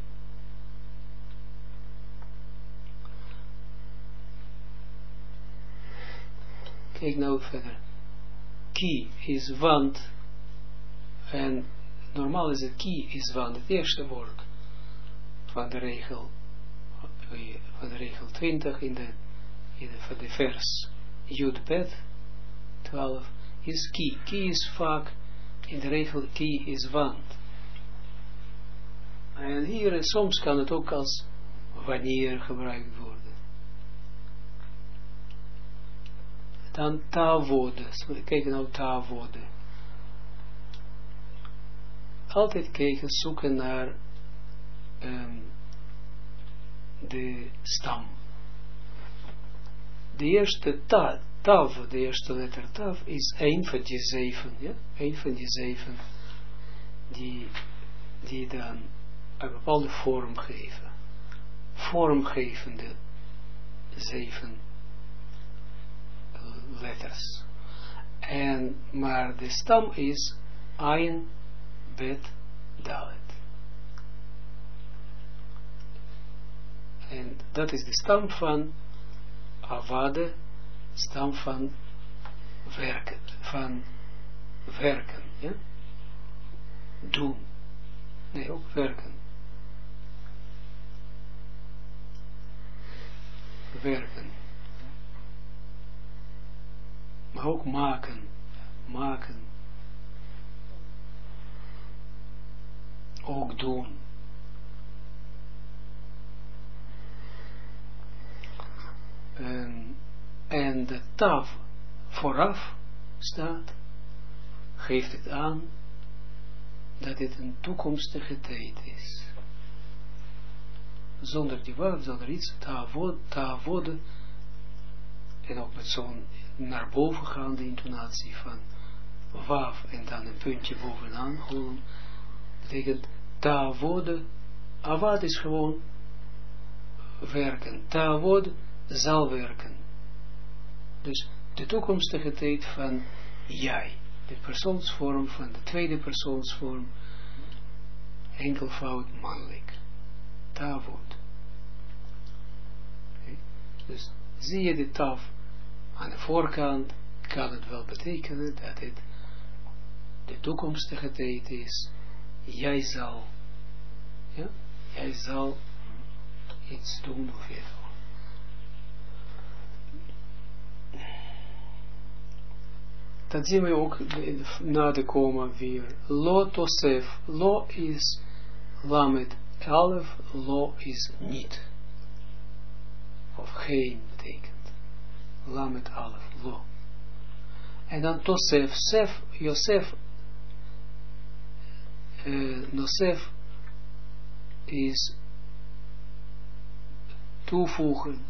Kijk nou verder. Ki is wand. En normaal is het ki is wand. Het eerste woord van de regel 20 van de vers Jud Bet 12 is ki. Ki is vaak in de regel ki is wand. En hier soms kan het ook als wanneer gebruikt worden. Dan taalwoorden. Kijk nou taalwoorden. Altijd kijken, zoeken naar de stam. De eerste tav, de eerste letter tav, is een van die 7. Ja? Een van die 7 die dan een bepaalde vorm geven. Vormgevende 7 letters. Maar de stam is Ayin Bet Dalet. En dat is de stam van Avade, stam van werken, ja? Doen. Nee, ook werken. werken. Maar ook maken. Ook doen. En de taf vooraf staat, geeft het aan dat het een toekomstige tijd is. Zonder die wav, zonder iets, ta'avod, en ook met zo'n naar boven gaande intonatie van wav en dan een puntje bovenaan, gewoon, betekent ta'avod, avad is gewoon werken, ta'avod zal werken. Dus de toekomstige tijd van jij, de persoonsvorm van de tweede persoonsvorm, enkelvoud mannelijk. Ta'avod. Okay. Dus zie je de taf aan de voorkant, kan het wel betekenen dat het de toekomstige tijd is. Jij zal iets doen of je. Dat zien we ook na de komma weer. Lo tosef. Lo is lamet alef. Lo is niet. Of geen betekent. Lamet alef. Lo. En dan tosef. Sef. Yosef. Nosef is toevoegen.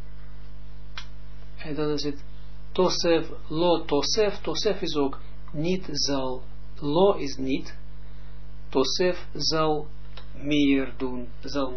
En dan is het Tosef, lo tosef, tosef is ook niet zal, lo is niet, tosef zal meer doen, zal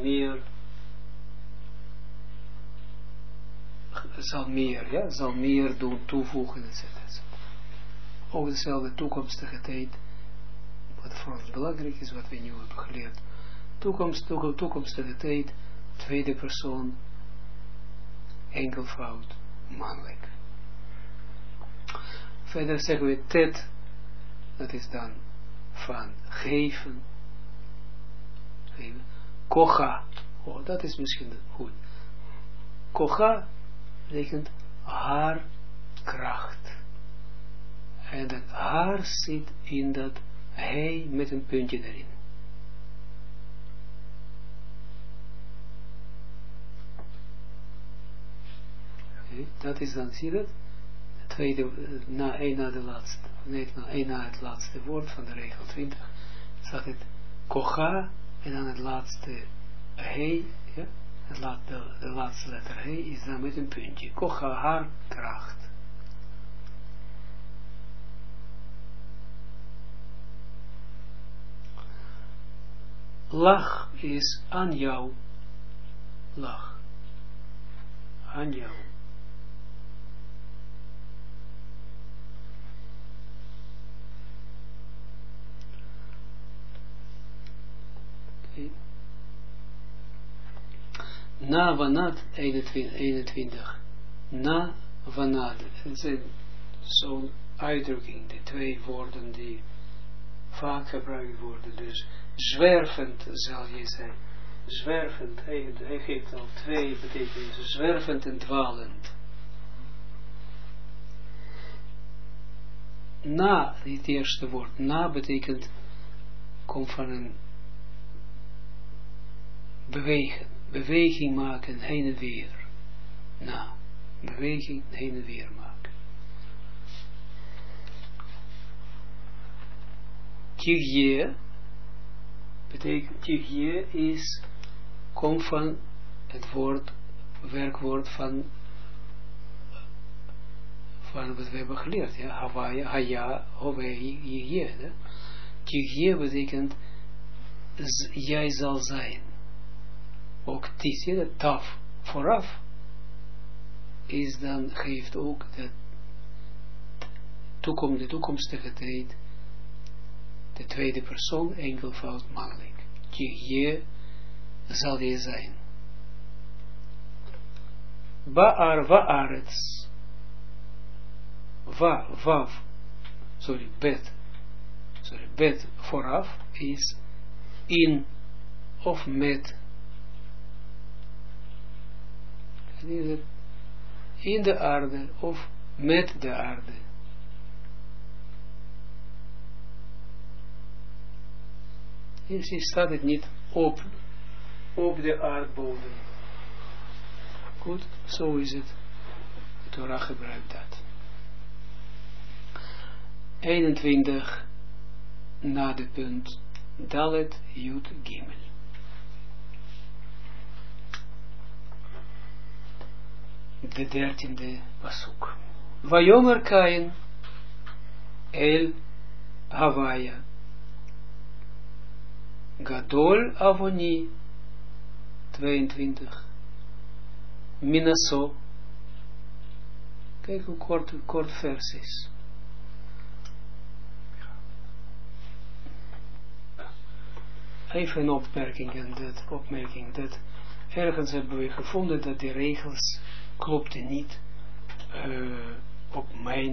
meer doen, toevoegen, etc. Ook dezelfde toekomstige tijd, wat voor ons belangrijk is, wat we nu hebben geleerd. Toekomstige tijd, tweede persoon, enkelvoud, mannelijk. Verder zeggen we tet, dat is dan van geven. Kocha, oh, dat is misschien goed. Kocha betekent haar kracht. En dat haar zit in dat hij met een puntje erin. Dat is dan, zie je dat? Tweede, na het laatste woord van de regel 20, staat het kocha, en dan het laatste he, ja, de laatste letter he is dan met een puntje. Kocha, haar kracht. Lach is aan jou. Lach. Aan jou. Na vanat 21. Na vanat. Het is zo'n uitdrukking. De twee woorden die vaak gebruikt worden. Dus zwervend zal je zijn. Zwervend. Hij geeft al twee betekenissen. Zwervend en dwalend. Na, dit eerste woord. Na betekent, komt van een beweging maken, heen en weer. Na, beweging, heen en weer maken. Tigje, betekent, tigje is, komt van het woord, werkwoord van wat we hebben geleerd, ja, Hawaii, Haya, Howei, Tigje. Tigje betekent, jij zal zijn. Ook zie dat taf vooraf is dan, geeft ook de toekomstige tijd, de tweede persoon, enkelvoud mannelijk. Je zal je zijn. Ba'ar wa'arets. Bet vooraf is in of met. In de aarde of met de aarde. Hier staat het niet op de aardbodem. Goed, zo is het. De Torah gebruikt dat. 21 na de punt Dalet Yud Gimel. De 13e pasuk. Vayomer Kain El Havaya Gadol Avoni 22 Minaso. Kijk hoe kort vers is. Even een opmerking dat ergens hebben we gevonden dat de regels klopten niet op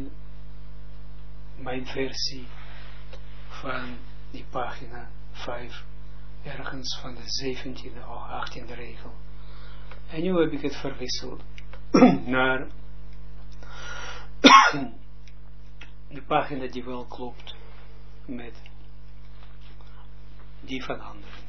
mijn versie van die pagina 5, ergens van de 17e of 18e regel. En nu heb ik het verwisseld naar de pagina die wel klopt met die van anderen.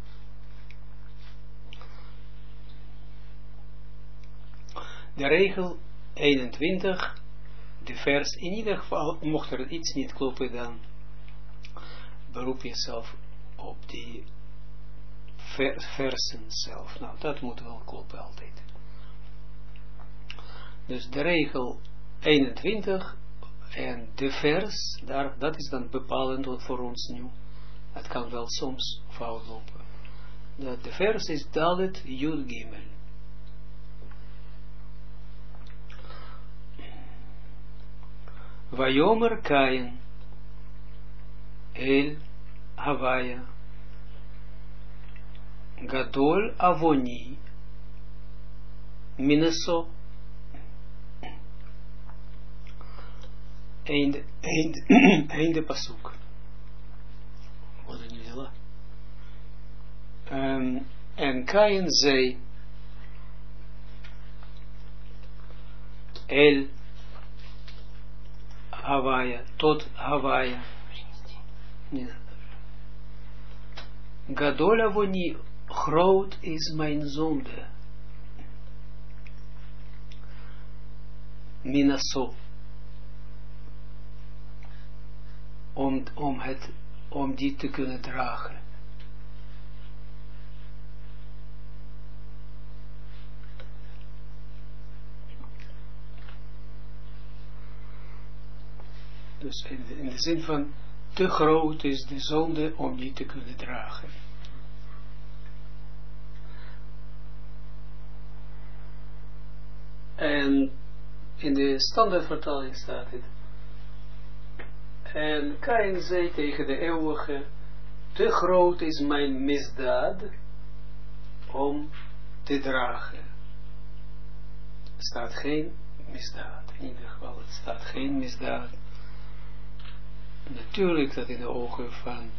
De regel 21, de vers, in ieder geval, mocht er iets niet kloppen, dan beroep jezelf op die versen zelf. Nou, dat moet wel kloppen altijd. Dus de regel 21 en de vers, dat is dan bepalend voor ons nu. Het kan wel soms fout lopen. De vers is Dalet Yud Gimel. Vayomer Kain El Havaya Gadol Avoni Minaso. Einde pasuk. Wat is nu de en Kain zei El Havaya, tot Havaya. Gadol Avoni, groot is mijn zonde. Minaso. Om die te kunnen dragen. Dus in de zin van, te groot is de zonde om die te kunnen dragen. En in de standaardvertaling staat het. En Kain zei tegen de eeuwige, te groot is mijn misdaad om te dragen. Er staat geen misdaad. In ieder geval, het staat geen misdaad. Natuurlijk dat in de ogen van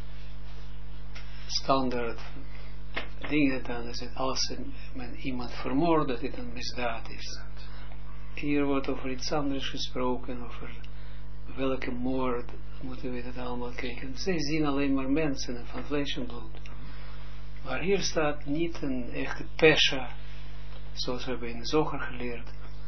standaard dingen, dan is het als men iemand vermoordt, dat dit een misdaad is. Hier wordt over iets anders gesproken, over welke moord, moeten we dat allemaal kijken. Zij zien alleen maar mensen van vlees en bloed. Maar hier staat niet een echte pesha, zoals we hebben in de Zoger geleerd,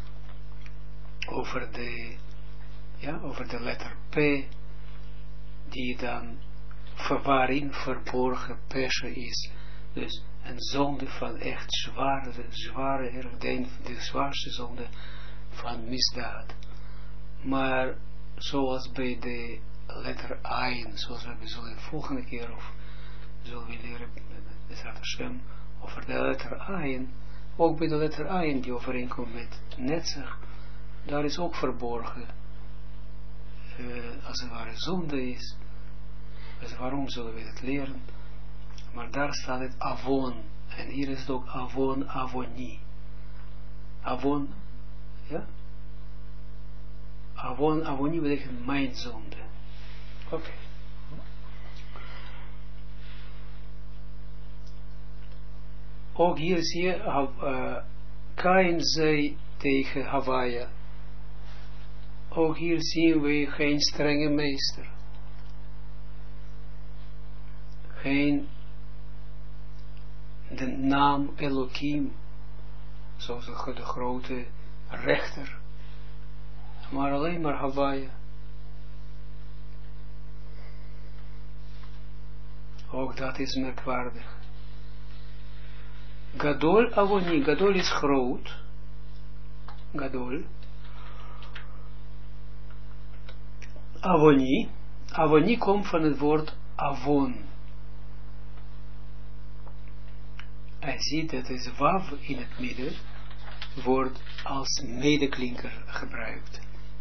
over de letter P, die dan waarin verborgen pesha is. Dus een zonde van echt zware, de zwaarste zonde van misdaad. Maar zoals bij de letter Ayin, zoals we zullen de volgende keer of zullen we leren met Hashem over de letter Ayin, ook bij de letter Ayin die overeenkomt met Netzach, daar is ook verborgen als het ware zonde is. Dus waarom zullen we het leren? Maar daar staat het Avon. En hier is het ook Avon, Avoni. Avon, ja? Avon, Avoni betekent mijn zonde. Oké. Ook hier zie je Kain zei tegen Hawaia, ook hier zien we geen strenge meester. Geen de naam Elohim, zoals de grote rechter, maar alleen maar Hawaia. Ook dat is merkwaardig. Gadol Avoni, Gadol is groot. Gadol. Avoni. Avoni komt van het woord Avon. En ziet dat is wav in het midden, wordt als medeklinker gebruikt.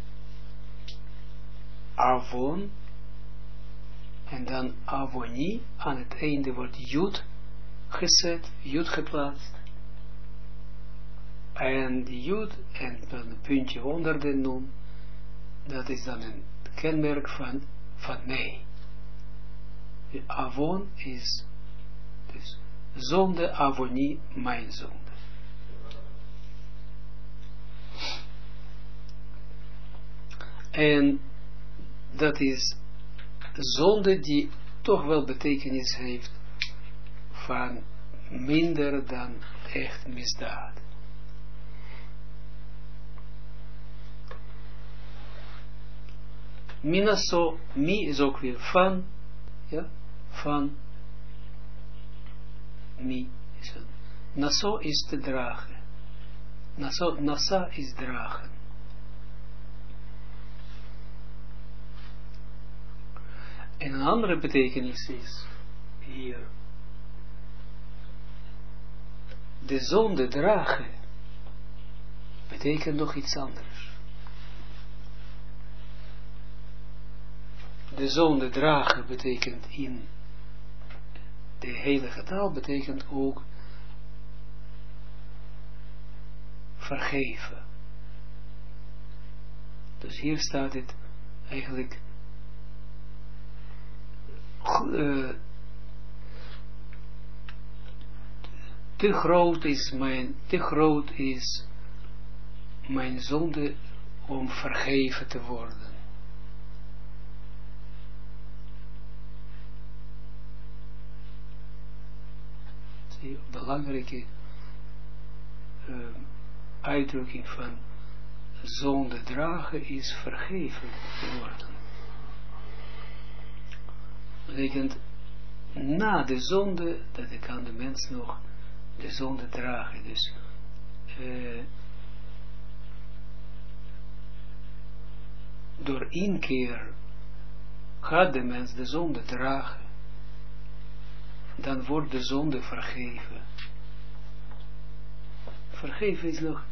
Avon. En dan Avoni, aan het einde wordt Jud gezet, Jud geplaatst. En die Jud, en dan een puntje onder de noem, dat is dan een kenmerk van mij. Avon is dus zonde, Avoni, mijn zonde. En dat is zonde die toch wel betekenis heeft van minder dan echt misdaad. Minaso, mi is ook weer van, ja, van, mi is het. Naso is te dragen. Nasa is dragen. En een andere betekenis is hier de zonde dragen betekent nog iets anders. De zonde dragen betekent in de heilige taal betekent ook vergeven. Dus hier staat het eigenlijk te groot is mijn zonde om vergeven te worden. Zie, belangrijke uitdrukking van zonde dragen is vergeven te worden. Betekent, na de zonde, dat kan de mens nog de zonde dragen. Dus, door inkeer gaat de mens de zonde dragen. Dan wordt de zonde vergeven. Vergeven is nog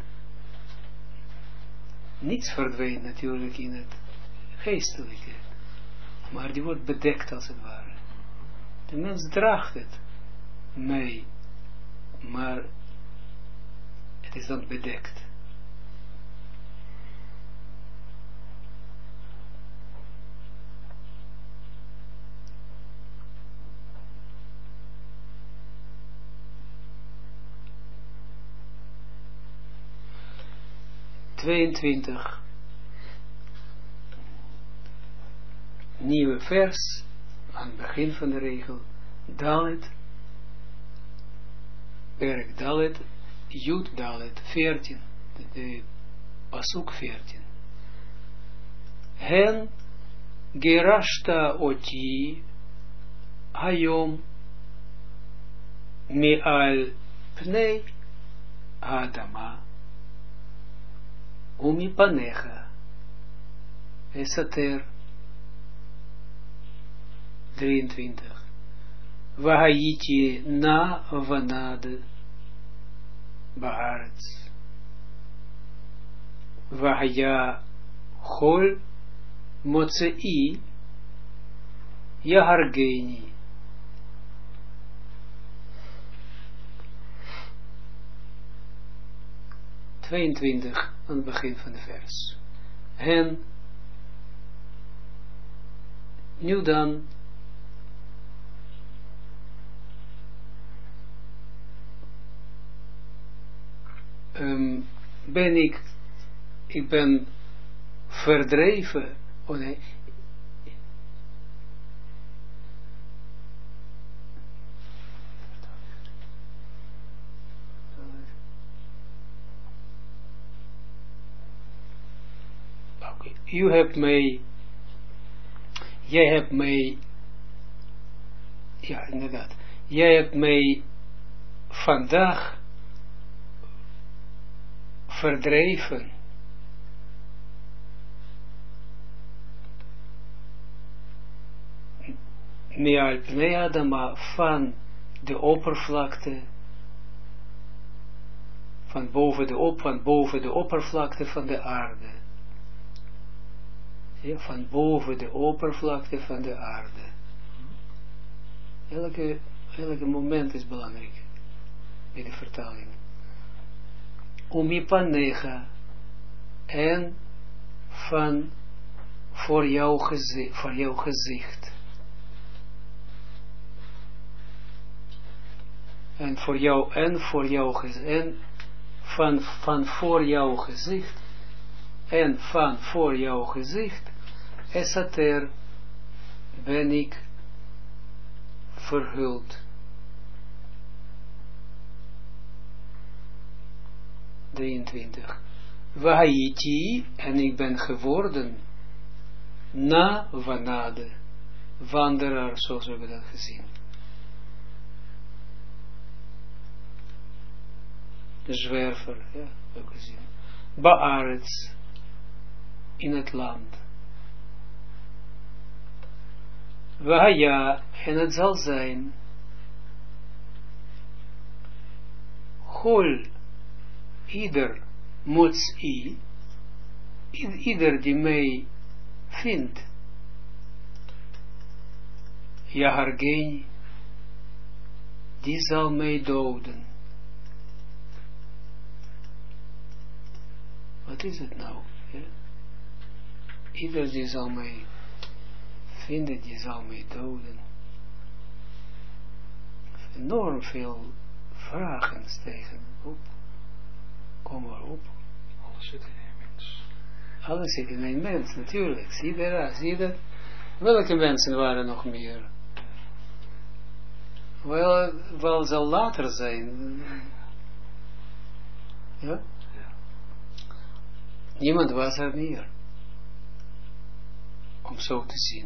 niets verdwijnt natuurlijk in het geestelijke. Maar die wordt bedekt als het ware. De mens draagt het mee, maar het is dan bedekt. Nieuwe vers, aan het begin van de regel, Dalet, perk Dalet, Jud Dalet, 14, de pasuk 14. Hen gerashta oti hayom me'al pnei Adama umipanecha esater 23. Vahayiti na vanad baaretz. Vahaya chol motzei yahargeni. Aan het begin van de vers. En nu dan ik ben verdreven, oh nee, jij hebt mij, ja inderdaad, jij hebt mij vandaag verdreven. Me'al pnei adama, van de oppervlakte, van boven de oppervlakte van de aarde. Ja, van boven de oppervlakte van de aarde. Elke moment is belangrijk bij de vertaling. Umipanega, en van voor jouw gezicht. En voor jouw gezicht. En van voor jouw gezicht. En van voor jouw gezicht. Esater ben ik verhuld. 23. Wahaiti, en ik ben geworden na wanade, wandelaar, zoals we hebben dat gezien. De zwerver, ja, hebben we gezien. Ba'arets, in het land. Wahaya, en het zal zijn. Hol, ieder motsi, ieder die mij vindt, Yahargeni, die zal mij doden. Wat is het nou? Ja? Ieder die zal mij vinden, die zal mij doden. Enorm veel vragen stegen op. Kom maar op. Alles zit in een mens. Alles zit in een mens, natuurlijk. Zie je dat? Welke mensen waren nog meer? Wel zal later zijn. Ja? Niemand was er meer. Om zo te zien.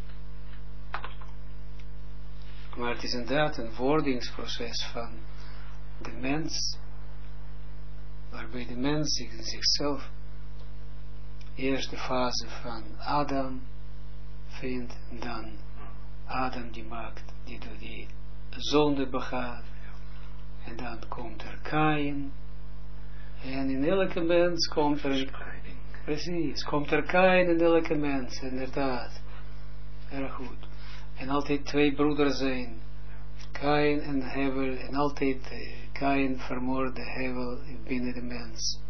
Maar het is inderdaad een wordingsproces van de mens, waarbij de mens zichzelf eerst de fase van Adam vindt, en dan Adam die door die zonde begaat, en dan komt er Kain, en in elke mens komt er, precies, komt er Kain in elke mens, inderdaad, erg goed. En altijd twee broeders zijn, Kain en Hevel, en altijd Kain vermoorde Hevel binnen de mens.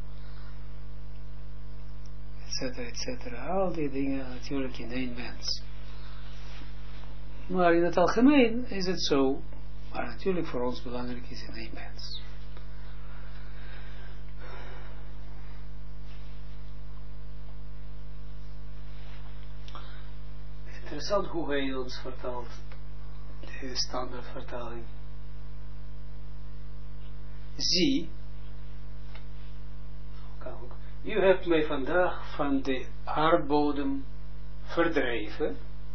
Etcetera, etcetera. Al die dingen natuurlijk in één mens. Maar in het algemeen is het zo, maar natuurlijk voor ons belangrijk is in één mens. Interessant hoe hij ons vertaalt, de standaardvertaling. Zie, u hebt mij vandaag van de aardbodem verdreven.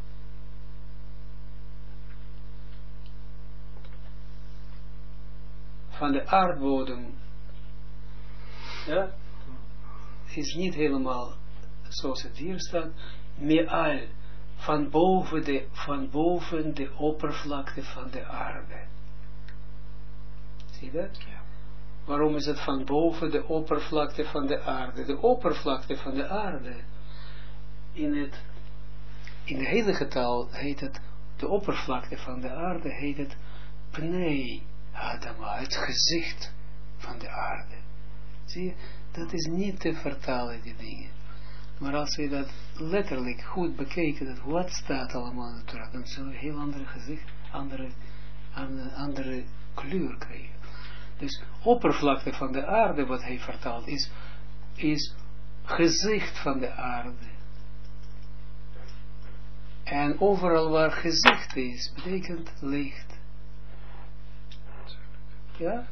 Van de aardbodem, ja, is niet helemaal zoals het hier staat, me'al, van boven de oppervlakte van de aarde. Zie je dat? Ja. Waarom is het van boven de oppervlakte van de aarde? De oppervlakte van de aarde, in de heilige taal heet het, de oppervlakte van de aarde heet het Pnei Adama, het gezicht van de aarde. Zie je, dat is niet te vertalen, die dingen. Maar als we dat letterlijk goed bekijken, dat wat staat allemaal in de Torah, dan zullen we een heel ander gezicht, andere kleur krijgen. Dus oppervlakte van de aarde, wat hij vertaalt, is gezicht van de aarde. En overal waar gezicht is, betekent licht. Ja?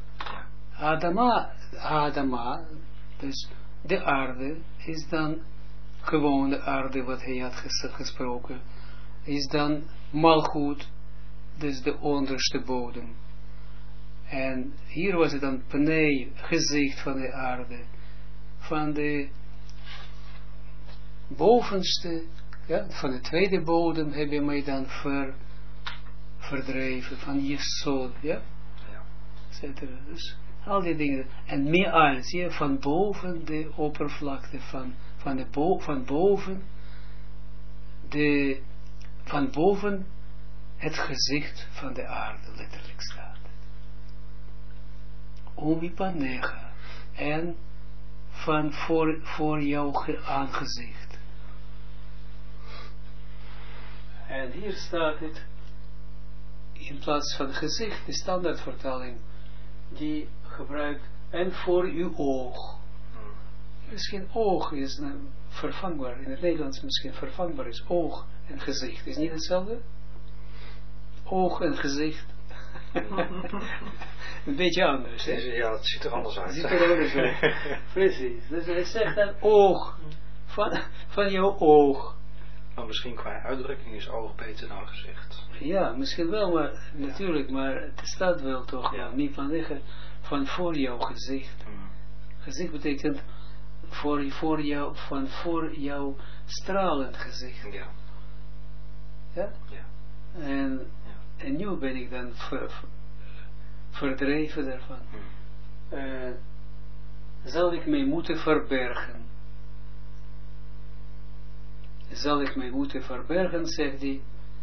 Adama, dus de aarde, is dan gewoon de aarde wat hij had gesproken, is dan malgoed, dus de onderste bodem. En hier was het dan pnei, gezicht van de aarde, van de bovenste, ja, van de tweede bodem hebben wij dan verdreven, van Jesod, ja, etc. Dus al die dingen, en meer als, ja, van boven de oppervlakte, van boven het gezicht van de aarde, letterlijk staat. Omipanega, en van voor jouw aangezicht. En hier staat het, in plaats van gezicht, de standaardvertaling, die gebruikt, en voor uw oog. Misschien oog is vervangbaar, in het Nederlands misschien vervangbaar is, oog en gezicht. Is niet hetzelfde? Oog en gezicht. Een beetje anders, hè? Ja, het ziet er anders uit. Ziet er anders uit. Precies. Dus hij zegt dan oog, van jouw oog. Maar misschien qua uitdrukking is oog beter dan gezicht. Ja, misschien wel, maar natuurlijk, maar het staat wel toch, ja. Niet van liggen, van voor jouw gezicht. Gezicht betekent voor jouw stralend gezicht. Ja. Ja? Ja. En nu ben ik dan verdreven daarvan. Zal ik mij moeten verbergen? Zal ik mij moeten verbergen, zegt hij.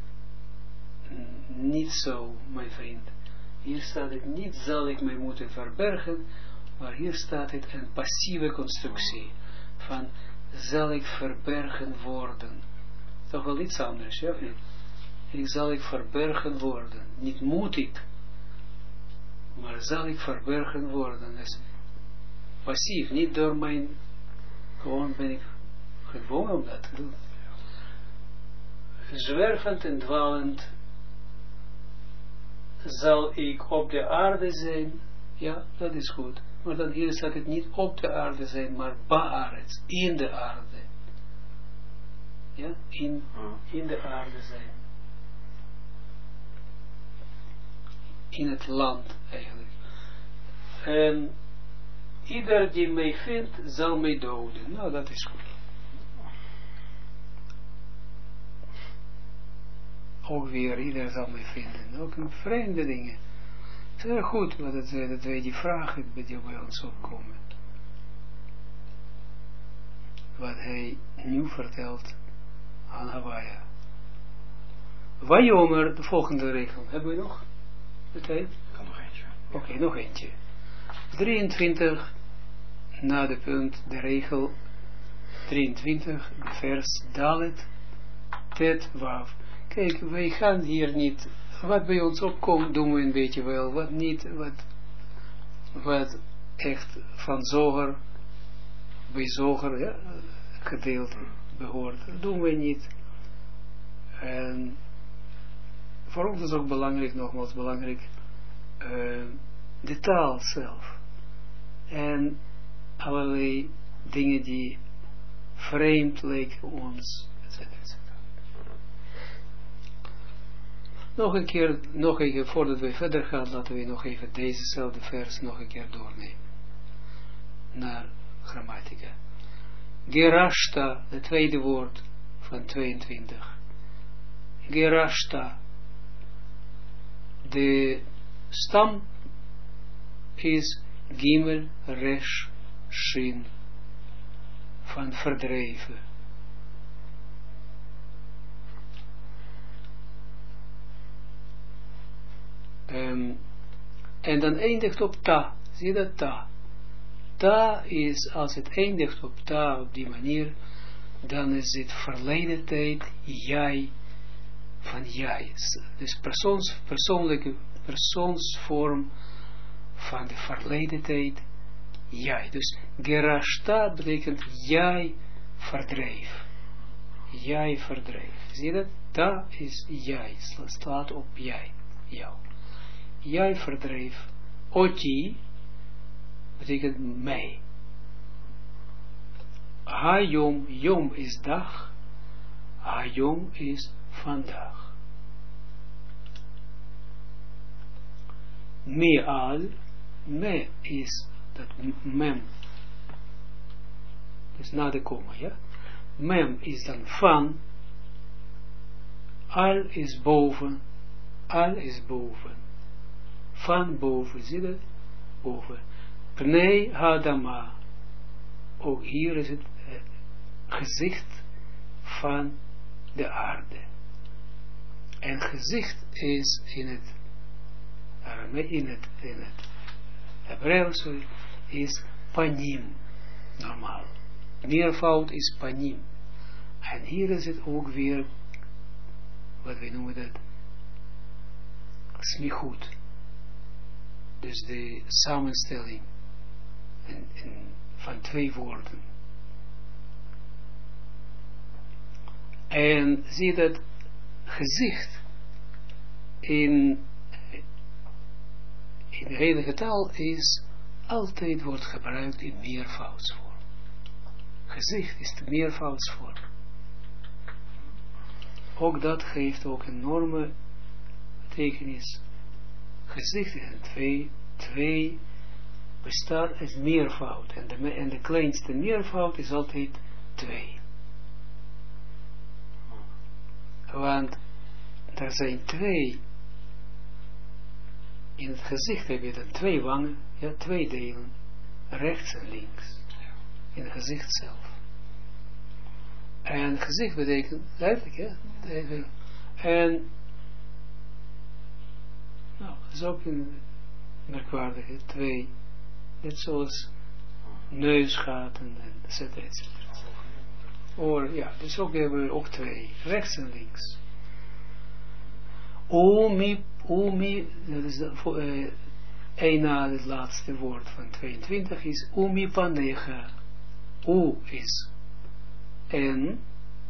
Niet zo, mijn vriend. Hier staat het niet, zal ik mij moeten verbergen, maar hier staat het een passieve constructie van, zal ik verbergen worden. Toch wel iets anders, ja of niet? Zal ik verbergen worden. Niet moet ik, maar zal ik verbergen worden. Dat is passief, niet door mijn, gewoon ben ik gewoon om dat te doen. Zwervend en dwalend zal ik op de aarde zijn. Ja, dat is goed. Maar dan hier staat het niet op de aarde zijn, maar ba'aretz, in de aarde. Ja, in de aarde zijn. In het land eigenlijk. En ieder die mij vindt, zal mij doden. Nou, dat is goed. Ook weer, ieder zal mij vinden. Ook in vreemde dingen. Het is erg goed dat wij die vragen die bij ons opkomen. Wat hij nu vertelt aan Hawaii. Wajomer, de volgende regel. Hebben we nog de tijd? Kan nog eentje. Oké, nog eentje. 23 na de punt, de regel 23, vers Dalet, Tet, Wav. Kijk, wij gaan hier niet, wat bij ons opkomt, doen we een beetje wel, wat niet, wat echt van Zoger, bij Zoger, ja, gedeelte behoort, dat doen we niet. En voor ons is ook belangrijk, nogmaals belangrijk, de taal zelf. En allerlei dingen die vreemd lijken ons, etc. Nog een keer, voordat we verder gaan, laten we nog even dezezelfde vers nog een keer doornemen. Naar grammatica. Gerashta, het tweede woord van 22. Gerashta. De stam is Gimel, Resh, Shin. Van verdreven. En dan eindigt op ta. Zie je dat? Ta. Ta is, als het eindigt op ta, op die manier, dan is het verleden tijd, jij, van jij. Dus persoonsvorm van de verleden tijd, jij. Dus gerashta betekent jij verdreef. Jij verdreef. Zie je dat? Ta is jij. Slaat op jij. Jou. Jij verdreef. Oti betekent mij. Hayom. Yom is dag. Hayom is vandaag. Me'al. Me is dat mem. Dus na de komma, ja. Mem is dan van. Al is boven. Al is boven. Van boven, zie je dat? Boven. Pnei hadama. Ook hier is het gezicht van de aarde. En gezicht is in het Hebreeuws is panim. Normaal. Meervoud is panim. En hier is het ook weer, wat wij noemen dat, smichut. Dus de samenstelling van twee woorden. En zie dat gezicht in de heilige taal is altijd wordt gebruikt in meervoudsvorm. Gezicht is de meervoudsvorm. Ook dat geeft ook een enorme betekenis. Gezicht is twee bestaat uit meervoud. En de kleinste meervoud is altijd 2. Want er zijn 2. In het gezicht heb je dan 2 wangen, ja, 2 delen, rechts en links. In het gezicht zelf. En gezicht betekent, duidelijk, ja? En, nou, dat is ook een merkwaardige 2. Net zoals neusgaten en et cetera, et cetera. Oor, ja, dus ook hebben we ook 2, rechts en links. Umi, dat is een na het laatste woord van 22 is Umi panecha. U is en.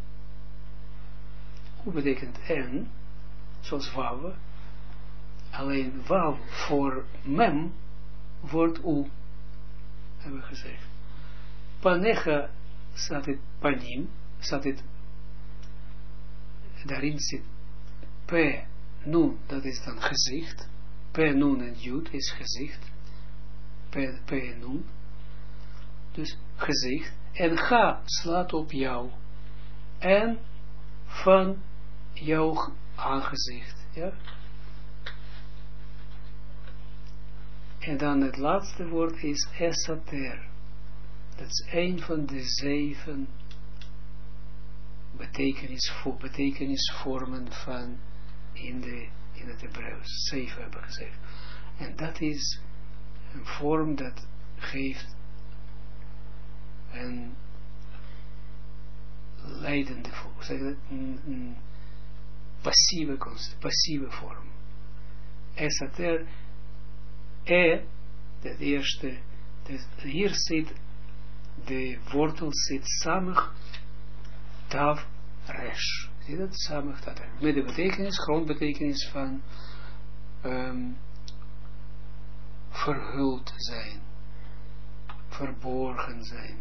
U betekent en, zoals waw. Alleen waw voor mem wordt u, hebben we gezegd. Panecha staat het panim, staat het, daarin zit p, nun, dat is dan gezicht. P, nun en jud is gezicht. P en nun. Dus gezicht. En ga slaat op jou. En van jouw aangezicht. Ja. En dan het laatste woord is esater. Dat is een van de 7 betekenisvormen van in het Hebreeuws. 7 hebben we gezegd. En dat is een vorm dat geeft een leidende vorm. Zeg dat? Een passieve vorm. Esater, dat eerste, hier zit, de wortel zit samig, tav, resh. Zie dat? Samig, tav, met de betekenis, grondbetekenis van verhuld zijn, verborgen zijn.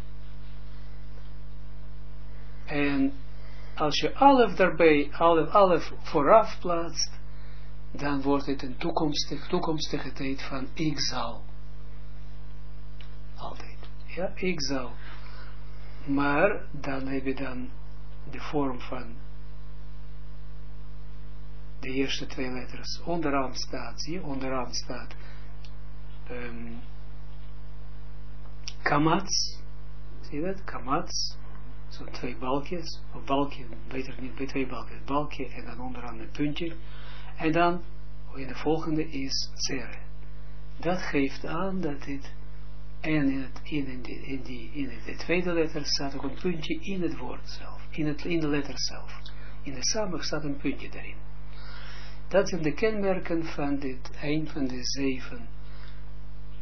En als je alef daarbij, alef vooraf plaatst, dan wordt het een toekomstige tijd van ik zal. Altijd. Ja, ik zal. Maar dan heb je dan de vorm van de eerste 2 letters. Onderaan staat, zie je, onderaan staat kamats. Zie je dat? Kamats. Zo 2 balkjes. Of balkje, beter niet bij 2 balkjes. Balkje en dan onderaan een puntje. En dan, in de volgende is zere. Dat geeft aan dat dit, en in de tweede letter staat ook een puntje in het woord zelf. In de letter zelf. In de samig staat een puntje daarin. Dat zijn de kenmerken van dit, een van de 7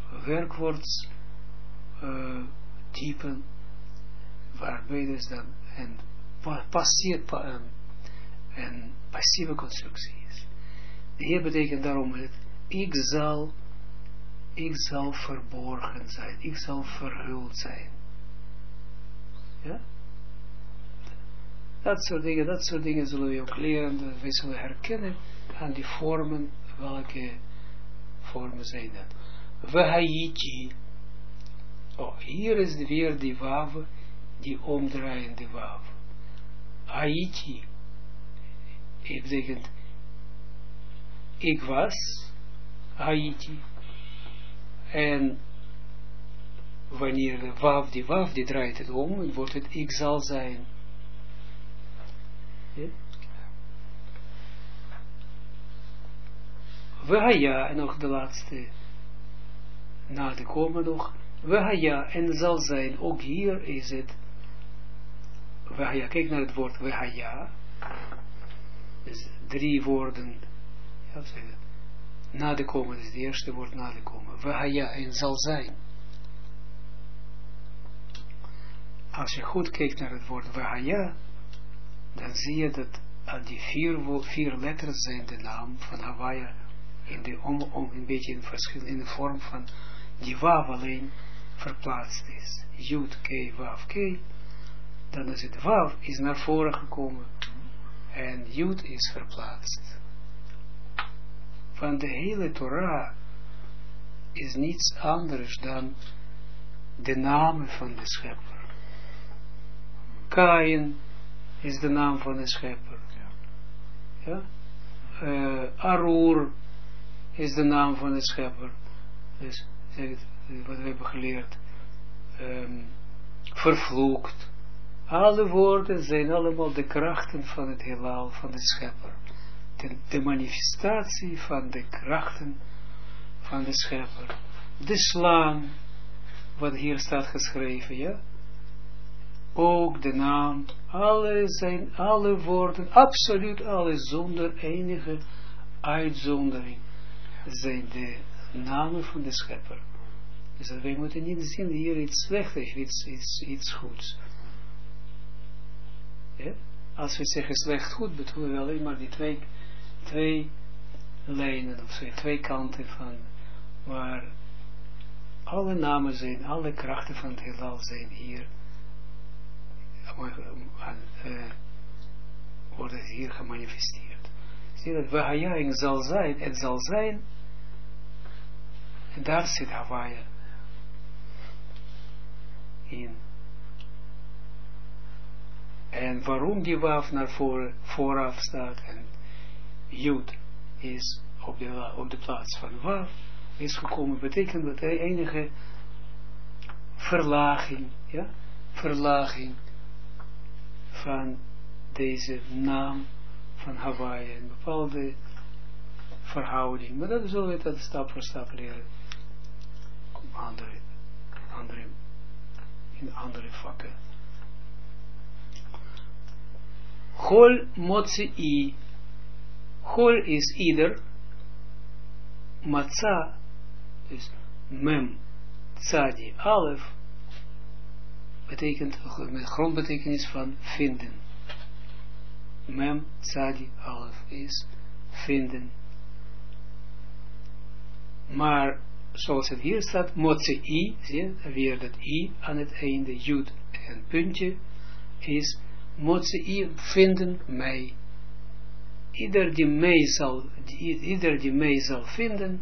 werkwoords typen, waarbij dus dan een passieve constructie is. Hier betekent daarom het ik zal verborgen zijn, ik zal verhuld zijn. Ja? Dat soort dingen zullen we ook leren, we zullen herkennen aan die vormen, welke vormen zijn dat. Vahayiti. Oh, hier is weer die wav, die omdraaiende wav. Haiti betekent ik was, Haiti. En wanneer de wav die draait het om, dan wordt het ik zal zijn. Ja? Vahaya, en nog de laatste, na de komen nog, Vahaya, en zal zijn, ook hier is het, Vahaya, kijk naar het woord Vahaya, dus 3 woorden, ja, zeg het, na de komen, is het eerste woord na de komen, Vahaya, en zal zijn. Als je goed kijkt naar het woord Vahaya, dan zie je dat aan die 4 letters zijn de naam van Hawaii, in de een beetje in verschil, in de vorm van die wav alleen verplaatst is. Jud, K, Wav, K. Dan is het wav is naar voren gekomen en Jud is verplaatst. Van de hele Torah is niets anders dan de naam van de schepper. Kain is de naam van de schepper. Ja? Arur is de naam van de schepper. Dus wat we hebben geleerd. Vervloekt. Alle woorden zijn allemaal de krachten van het heelal, van de schepper. De manifestatie van de krachten van de schepper. De slang, wat hier staat geschreven, ja. Ook de naam, alle woorden, absoluut alle, zonder enige uitzondering, zijn de namen van de schepper. Dus dat wij moeten niet zien hier iets slechts, iets goeds. Ja? Als we zeggen slecht goed, bedoelen we alleen maar die twee lijnen, of zo, 2 kanten van, waar alle namen zijn, alle krachten van het heelal zijn hier, worden hier gemanifesteerd. Zie dat Vahaya zal zijn, het zal zijn, en daar zit Hawaii in. En waarom die wav naar vooraf staat en Jud is op de plaats van wav is gekomen, betekent dat er enige verlaging, ja, verlaging van deze naam van Hawaii, een bepaalde verhouding. Maar dat zullen we dat stap voor stap leren. In andere vakken. Chol motzi. Chol is ieder. Matza, dus mem, tzadi, alef, betekent, met grondbetekenis van vinden. Mem, tzadi, alef is vinden. Maar, zoals het hier staat, motze i, zie je, weer dat i aan het einde, jud en puntje, is motze i, vinden mij. Ieder die mij zal vinden,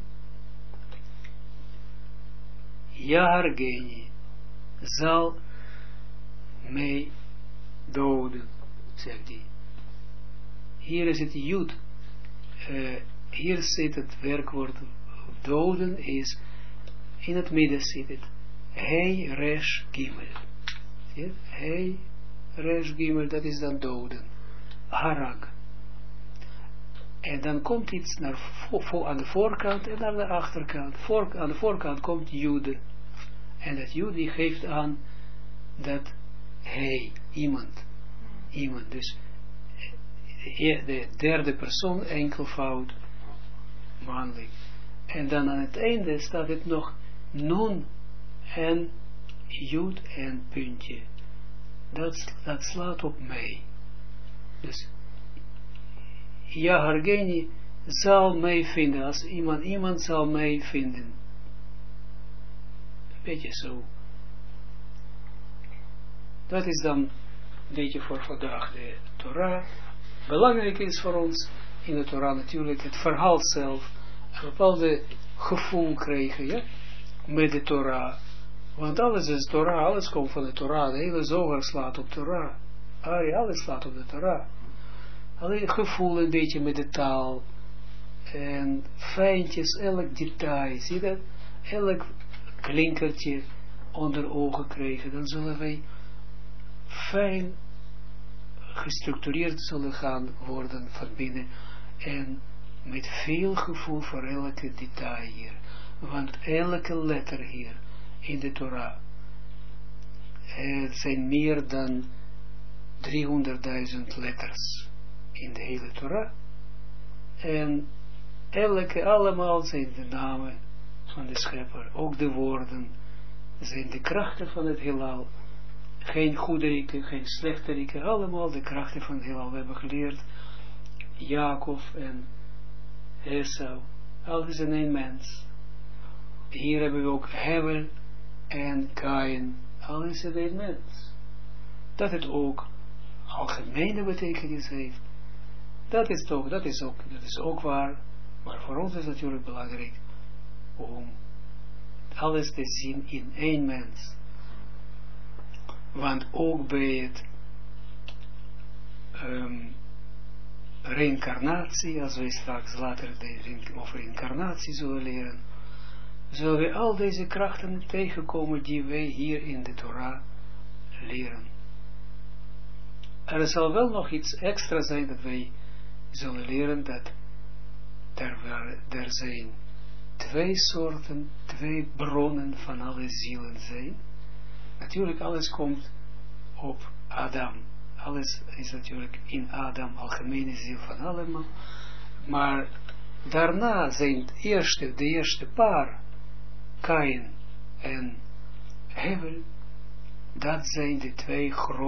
Jahargeni, zal mij doden, zegt hij. Hier is het jud, hier zit het werkwoord doden, is in het midden zit het Hei Resh Gimel. Hei Resh Gimel, dat is dan doden. Harag. En dan komt iets aan de voorkant en aan de achterkant. Aan de voorkant komt Jude. En dat Jude die geeft aan dat hij, iemand. Dus de derde persoon, enkelvoud, mannelijk. En dan aan het einde staat het nog Nun en Jud en puntje. Dat slaat op mij. Dus Yahargeni zal mij vinden, als iemand zal mij vinden. Een beetje zo. Dat is dan een beetje voor vandaag de Torah. Belangrijk is voor ons in de Torah natuurlijk het verhaal zelf. Een bepaalde gevoel krijgen, ja, met de Torah. Want alles is Torah, alles komt van de Torah. De hele zoger slaat op Torah. Alles slaat op de Torah. Alleen gevoel een beetje met de taal. En fijntjes, elk detail. Zie dat? Elk klinkertje onder ogen krijgen. Dan zullen wij fijn gestructureerd zullen gaan worden van binnen. En met veel gevoel voor elke detail hier. Want elke letter hier in de Torah. Er zijn meer dan 300.000 letters in de hele Torah. En allemaal zijn de namen van de schepper. Ook de woorden zijn de krachten van het heelal. Geen goede rieken, geen slechte rieken. Allemaal de krachten van het heelal. We hebben geleerd Jacob en Esau. Alles in één mens. Hier hebben we ook Hevel en Kain. Alles in één mens. Dat het ook algemene betekenis heeft. Dat is ook waar. Maar voor ons is het natuurlijk belangrijk om alles te zien in één mens. Want ook bij het reïncarnatie, als wij straks later over reïncarnatie zullen leren, zullen we al deze krachten tegenkomen die wij hier in de Torah leren. Er zal wel nog iets extra zijn dat wij zullen leren, dat er zijn twee bronnen van alle zielen zijn. Natuurlijk alles komt op Adam. Alles is natuurlijk in Adam, algemene ziel van allemaal. Maar daarna zijn de eerste paar, Kain en Hevel, dat zijn de twee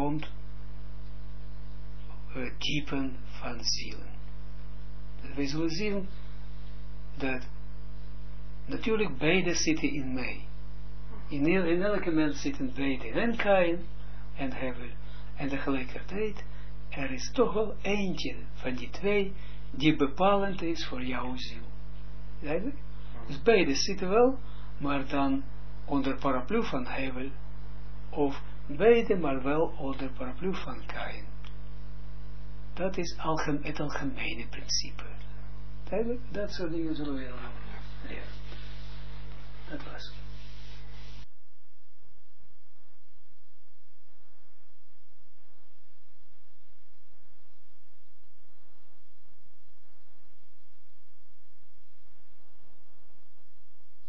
grondtypen van zielen. Wij zullen zien dat natuurlijk beide zitten in mij. In elke mens zitten beide, en Kain en Hevel. En tegelijkertijd, er is toch wel eentje van die twee die bepalend is voor jouw ziel. Duidelijk? Dus beide zitten wel, maar dan onder paraplu van Hevel. Of beide, maar wel onder paraplu van Kain. Dat is het algemene principe. Duidelijk? Dat soort dingen zullen we leren. Dat was het.